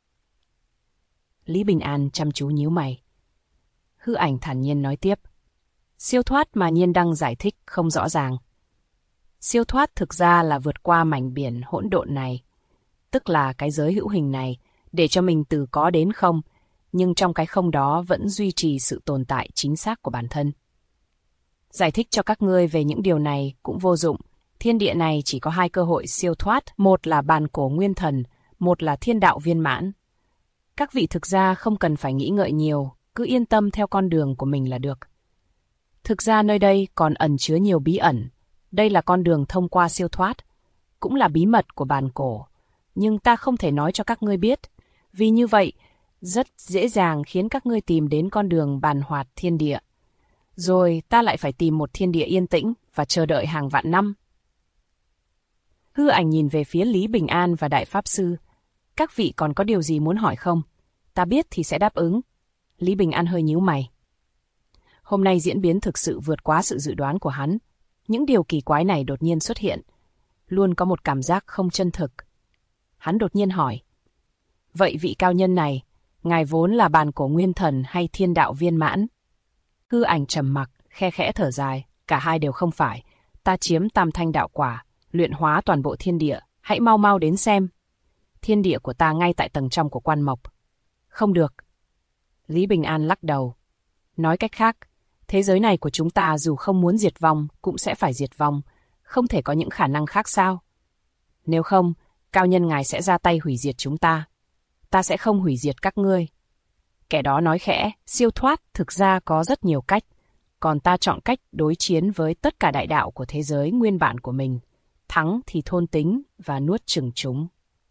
Lý Bình An chăm chú nhíu mày. Hư ảnh thản nhiên nói tiếp. Siêu thoát mà Nhiên Đăng giải thích không rõ ràng. Siêu thoát thực ra là vượt qua mảnh biển hỗn độn này, tức là cái giới hữu hình này, để cho mình từ có đến không, nhưng trong cái không đó vẫn duy trì sự tồn tại chính xác của bản thân. Giải thích cho các ngươi về những điều này cũng vô dụng. Thiên địa này chỉ có 2 cơ hội siêu thoát, một là bàn cổ nguyên thần, một là thiên đạo viên mãn. Các vị thực ra không cần phải nghĩ ngợi nhiều, cứ yên tâm theo con đường của mình là được. Thực ra nơi đây còn ẩn chứa nhiều bí ẩn. Đây là con đường thông qua siêu thoát, cũng là bí mật của bàn cổ. Nhưng ta không thể nói cho các ngươi biết, vì như vậy rất dễ dàng khiến các ngươi tìm đến con đường bàn hoạt thiên địa. Rồi ta lại phải tìm một thiên địa yên tĩnh và chờ đợi hàng vạn năm. Hư ảnh nhìn về phía Lý Bình An và Đại Pháp Sư. Các vị còn có điều gì muốn hỏi không? Ta biết thì sẽ đáp ứng. Lý Bình An hơi nhíu mày. Hôm nay diễn biến thực sự vượt quá sự dự đoán của hắn. Những điều kỳ quái này đột nhiên xuất hiện. Luôn có một cảm giác không chân thực. Hắn đột nhiên hỏi. Vậy vị cao nhân này, ngài vốn là bàn cổ nguyên thần hay thiên đạo viên mãn? Hư ảnh trầm mặc, khe khẽ thở dài. Cả hai đều không phải. Ta chiếm tam thanh đạo quả, luyện hóa toàn bộ thiên địa. Hãy mau mau đến xem. Thiên địa của ta ngay tại tầng trong của quan mộc. Không được. Lý Bình An lắc đầu. Nói cách khác, thế giới này của chúng ta dù không muốn diệt vong, cũng sẽ phải diệt vong. Không thể có những khả năng khác sao? Nếu không, cao nhân ngài sẽ ra tay hủy diệt chúng ta. Ta sẽ không hủy diệt các ngươi. Kẻ đó nói khẽ, siêu thoát thực ra có rất nhiều cách. Còn ta chọn cách đối chiến với tất cả đại đạo của thế giới nguyên bản của mình. Thắng thì thôn tính và nuốt chửng chúng.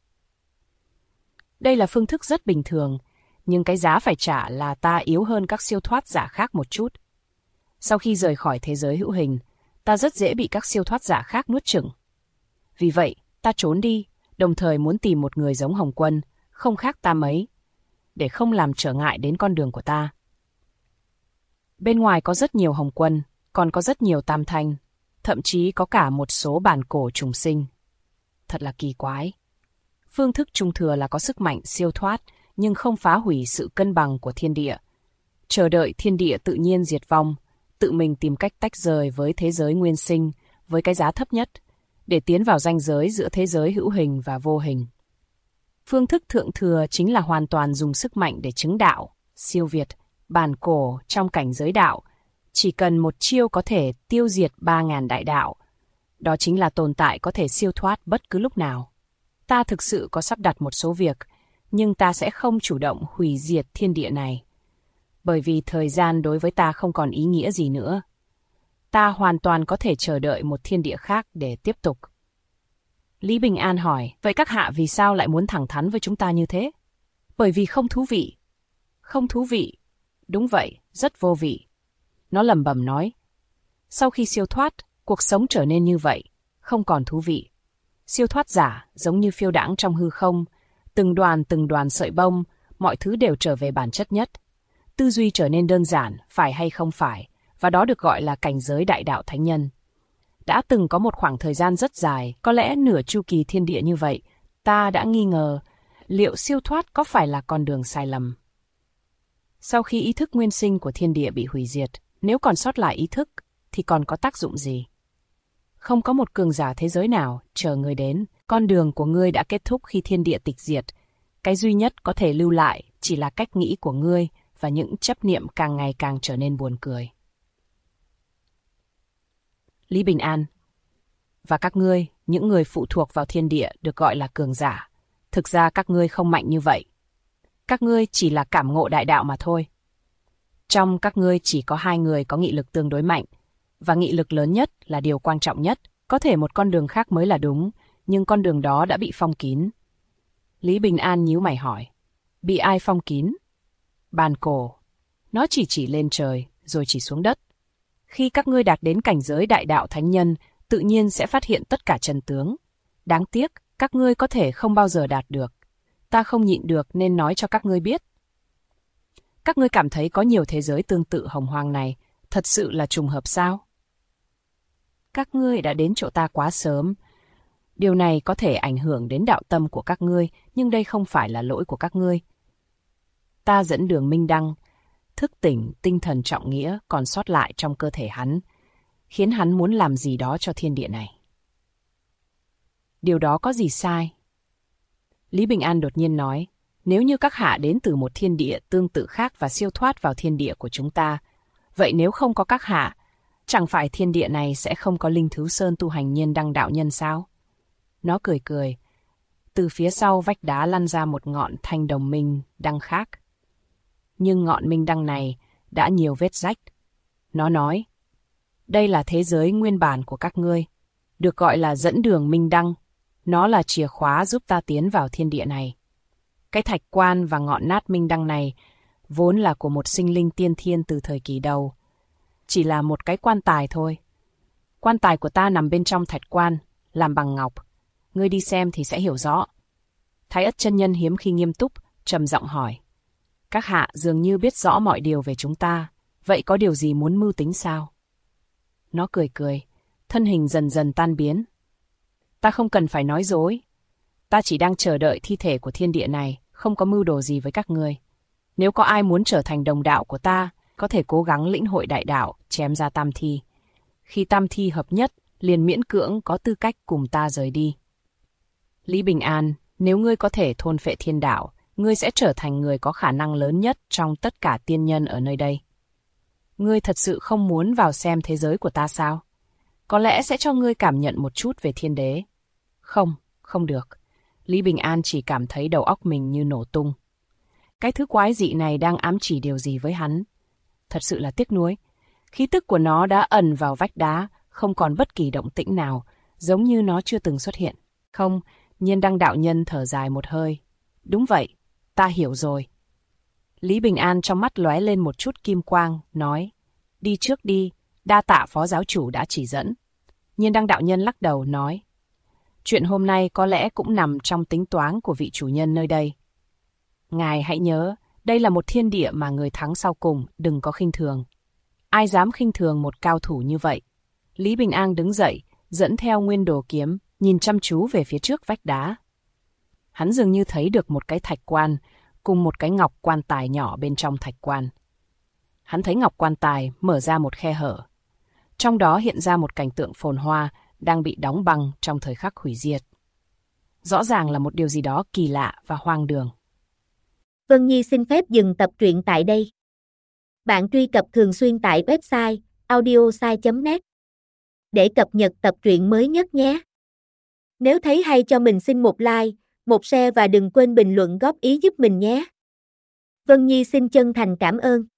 Đây là phương thức rất bình thường, nhưng cái giá phải trả là ta yếu hơn các siêu thoát giả khác một chút. Sau khi rời khỏi thế giới hữu hình, ta rất dễ bị các siêu thoát giả khác nuốt chửng. Vì vậy, ta trốn đi, đồng thời muốn tìm một người giống Hồng Quân, không khác ta mấy, để không làm trở ngại đến con đường của ta. Bên ngoài có rất nhiều Hồng Quân, còn có rất nhiều Tam Thanh, thậm chí có cả một số bản cổ trùng sinh. Thật là kỳ quái. Phương thức trung thừa là có sức mạnh siêu thoát, nhưng không phá hủy sự cân bằng của thiên địa. Chờ đợi thiên địa tự nhiên diệt vong, tự mình tìm cách tách rời với thế giới nguyên sinh, với cái giá thấp nhất, để tiến vào ranh giới giữa thế giới hữu hình và vô hình. Phương thức thượng thừa chính là hoàn toàn dùng sức mạnh để chứng đạo, siêu việt, bản cổ trong cảnh giới đạo. Chỉ cần một chiêu có thể tiêu diệt 3.000 đại đạo. Đó chính là tồn tại có thể siêu thoát bất cứ lúc nào. Ta thực sự có sắp đặt một số việc, nhưng ta sẽ không chủ động hủy diệt thiên địa này. Bởi vì thời gian đối với ta không còn ý nghĩa gì nữa. Ta hoàn toàn có thể chờ đợi một thiên địa khác để tiếp tục. Lý Bình An hỏi, vậy các hạ vì sao lại muốn thẳng thắn với chúng ta như thế? Bởi vì không thú vị. Không thú vị. Đúng vậy, rất vô vị. Nó lẩm bẩm nói. Sau khi siêu thoát, cuộc sống trở nên như vậy, không còn thú vị. Siêu thoát giả giống như phiêu đãng trong hư không, từng đoàn sợi bông, mọi thứ đều trở về bản chất nhất. Tư duy trở nên đơn giản, phải hay không phải, và đó được gọi là cảnh giới đại đạo thánh nhân. Đã từng có một khoảng thời gian rất dài, có lẽ nửa chu kỳ thiên địa như vậy, ta đã nghi ngờ liệu siêu thoát có phải là con đường sai lầm. Sau khi ý thức nguyên sinh của thiên địa bị hủy diệt, nếu còn sót lại ý thức, thì còn có tác dụng gì? Không có một cường giả thế giới nào chờ ngươi đến, con đường của ngươi đã kết thúc khi thiên địa tịch diệt. Cái duy nhất có thể lưu lại chỉ là cách nghĩ của ngươi và những chấp niệm càng ngày càng trở nên buồn cười. Lý Bình An. Và các ngươi, những người phụ thuộc vào thiên địa được gọi là cường giả. Thực ra các ngươi không mạnh như vậy. Các ngươi chỉ là cảm ngộ đại đạo mà thôi. Trong các ngươi chỉ có 2 người có nghị lực tương đối mạnh, và nghị lực lớn nhất là điều quan trọng nhất. Có thể một con đường khác mới là đúng, nhưng con đường đó đã bị phong kín. Lý Bình An nhíu mày hỏi. Bị ai phong kín? Bàn cổ. Nó chỉ lên trời, rồi chỉ xuống đất. Khi các ngươi đạt đến cảnh giới đại đạo thánh nhân, tự nhiên sẽ phát hiện tất cả chân tướng. Đáng tiếc, các ngươi có thể không bao giờ đạt được. Ta không nhịn được nên nói cho các ngươi biết. Các ngươi cảm thấy có nhiều thế giới tương tự hồng hoang này, thật sự là trùng hợp sao? Các ngươi đã đến chỗ ta quá sớm. Điều này có thể ảnh hưởng đến đạo tâm của các ngươi, nhưng đây không phải là lỗi của các ngươi. Ta dẫn đường minh đăng, thức tỉnh tinh thần trọng nghĩa còn sót lại trong cơ thể hắn, khiến hắn muốn làm gì đó cho thiên địa này. Điều đó có gì sai? Lý Bình An đột nhiên nói, nếu như các hạ đến từ một thiên địa tương tự khác và siêu thoát vào thiên địa của chúng ta, vậy nếu không có các hạ, chẳng phải thiên địa này sẽ không có Linh Thứ Sơn tu hành nhiên đăng đạo nhân sao? Nó cười cười. Từ phía sau vách đá lăn ra một ngọn thanh đồng minh đăng khác. Nhưng ngọn minh đăng này đã nhiều vết rách. Nó nói, đây là thế giới nguyên bản của các ngươi, được gọi là dẫn đường minh đăng. Nó là chìa khóa giúp ta tiến vào thiên địa này. Cái thạch quan và ngọn nát minh đăng này vốn là của một sinh linh tiên thiên từ thời kỳ đầu. Chỉ là một cái quan tài thôi. Quan tài của ta nằm bên trong thạch quan, làm bằng ngọc. ngươi đi xem thì sẽ hiểu rõ. Thái Ất chân nhân hiếm khi nghiêm túc, trầm giọng hỏi. Các hạ dường như biết rõ mọi điều về chúng ta, vậy có điều gì muốn mưu tính sao? Nó cười cười, thân hình dần dần tan biến. Ta không cần phải nói dối. Ta chỉ đang chờ đợi thi thể của thiên địa này, không có mưu đồ gì với các ngươi. Nếu có ai muốn trở thành đồng đạo của ta, có thể cố gắng lĩnh hội đại đạo, chém ra tam thi. Khi tam thi hợp nhất, liền miễn cưỡng có tư cách cùng ta rời đi. Lý Bình An, nếu ngươi có thể thôn phệ thiên đạo, ngươi sẽ trở thành người có khả năng lớn nhất trong tất cả tiên nhân ở nơi đây. Ngươi thật sự không muốn vào xem thế giới của ta sao? Có lẽ sẽ cho ngươi cảm nhận một chút về thiên đế. Không, không được. Lý Bình An chỉ cảm thấy đầu óc mình như nổ tung. Cái thứ quái dị này đang ám chỉ điều gì với hắn? Thật sự là tiếc nuối. Khí tức của nó đã ẩn vào vách đá, không còn bất kỳ động tĩnh nào, giống như nó chưa từng xuất hiện. Không, Nhiên Đăng đạo nhân thở dài một hơi. Đúng vậy, ta hiểu rồi. Lý Bình An trong mắt lóe lên một chút kim quang, nói. Đi trước đi, đa tạ phó giáo chủ đã chỉ dẫn. Nhiên Đăng đạo nhân lắc đầu, nói. Chuyện hôm nay có lẽ cũng nằm trong tính toán của vị chủ nhân nơi đây. Ngài hãy nhớ, đây là một thiên địa mà người thắng sau cùng, đừng có khinh thường. Ai dám khinh thường một cao thủ như vậy? Lý Bình An đứng dậy, dẫn theo nguyên đồ kiếm, nhìn chăm chú về phía trước vách đá. Hắn dường như thấy được một cái thạch quan, cùng một cái ngọc quan tài nhỏ bên trong thạch quan. Hắn thấy ngọc quan tài mở ra một khe hở. Trong đó hiện ra một cảnh tượng phồn hoa đang bị đóng băng trong thời khắc hủy diệt. Rõ ràng là một điều gì đó kỳ lạ và hoang đường. Vân Nhi xin phép dừng tập truyện tại đây. Bạn truy cập thường xuyên tại website audiosai.net để cập nhật tập truyện mới nhất nhé. Nếu thấy hay cho mình xin một like, một share và đừng quên bình luận góp ý giúp mình nhé. Vân Nhi xin chân thành cảm ơn.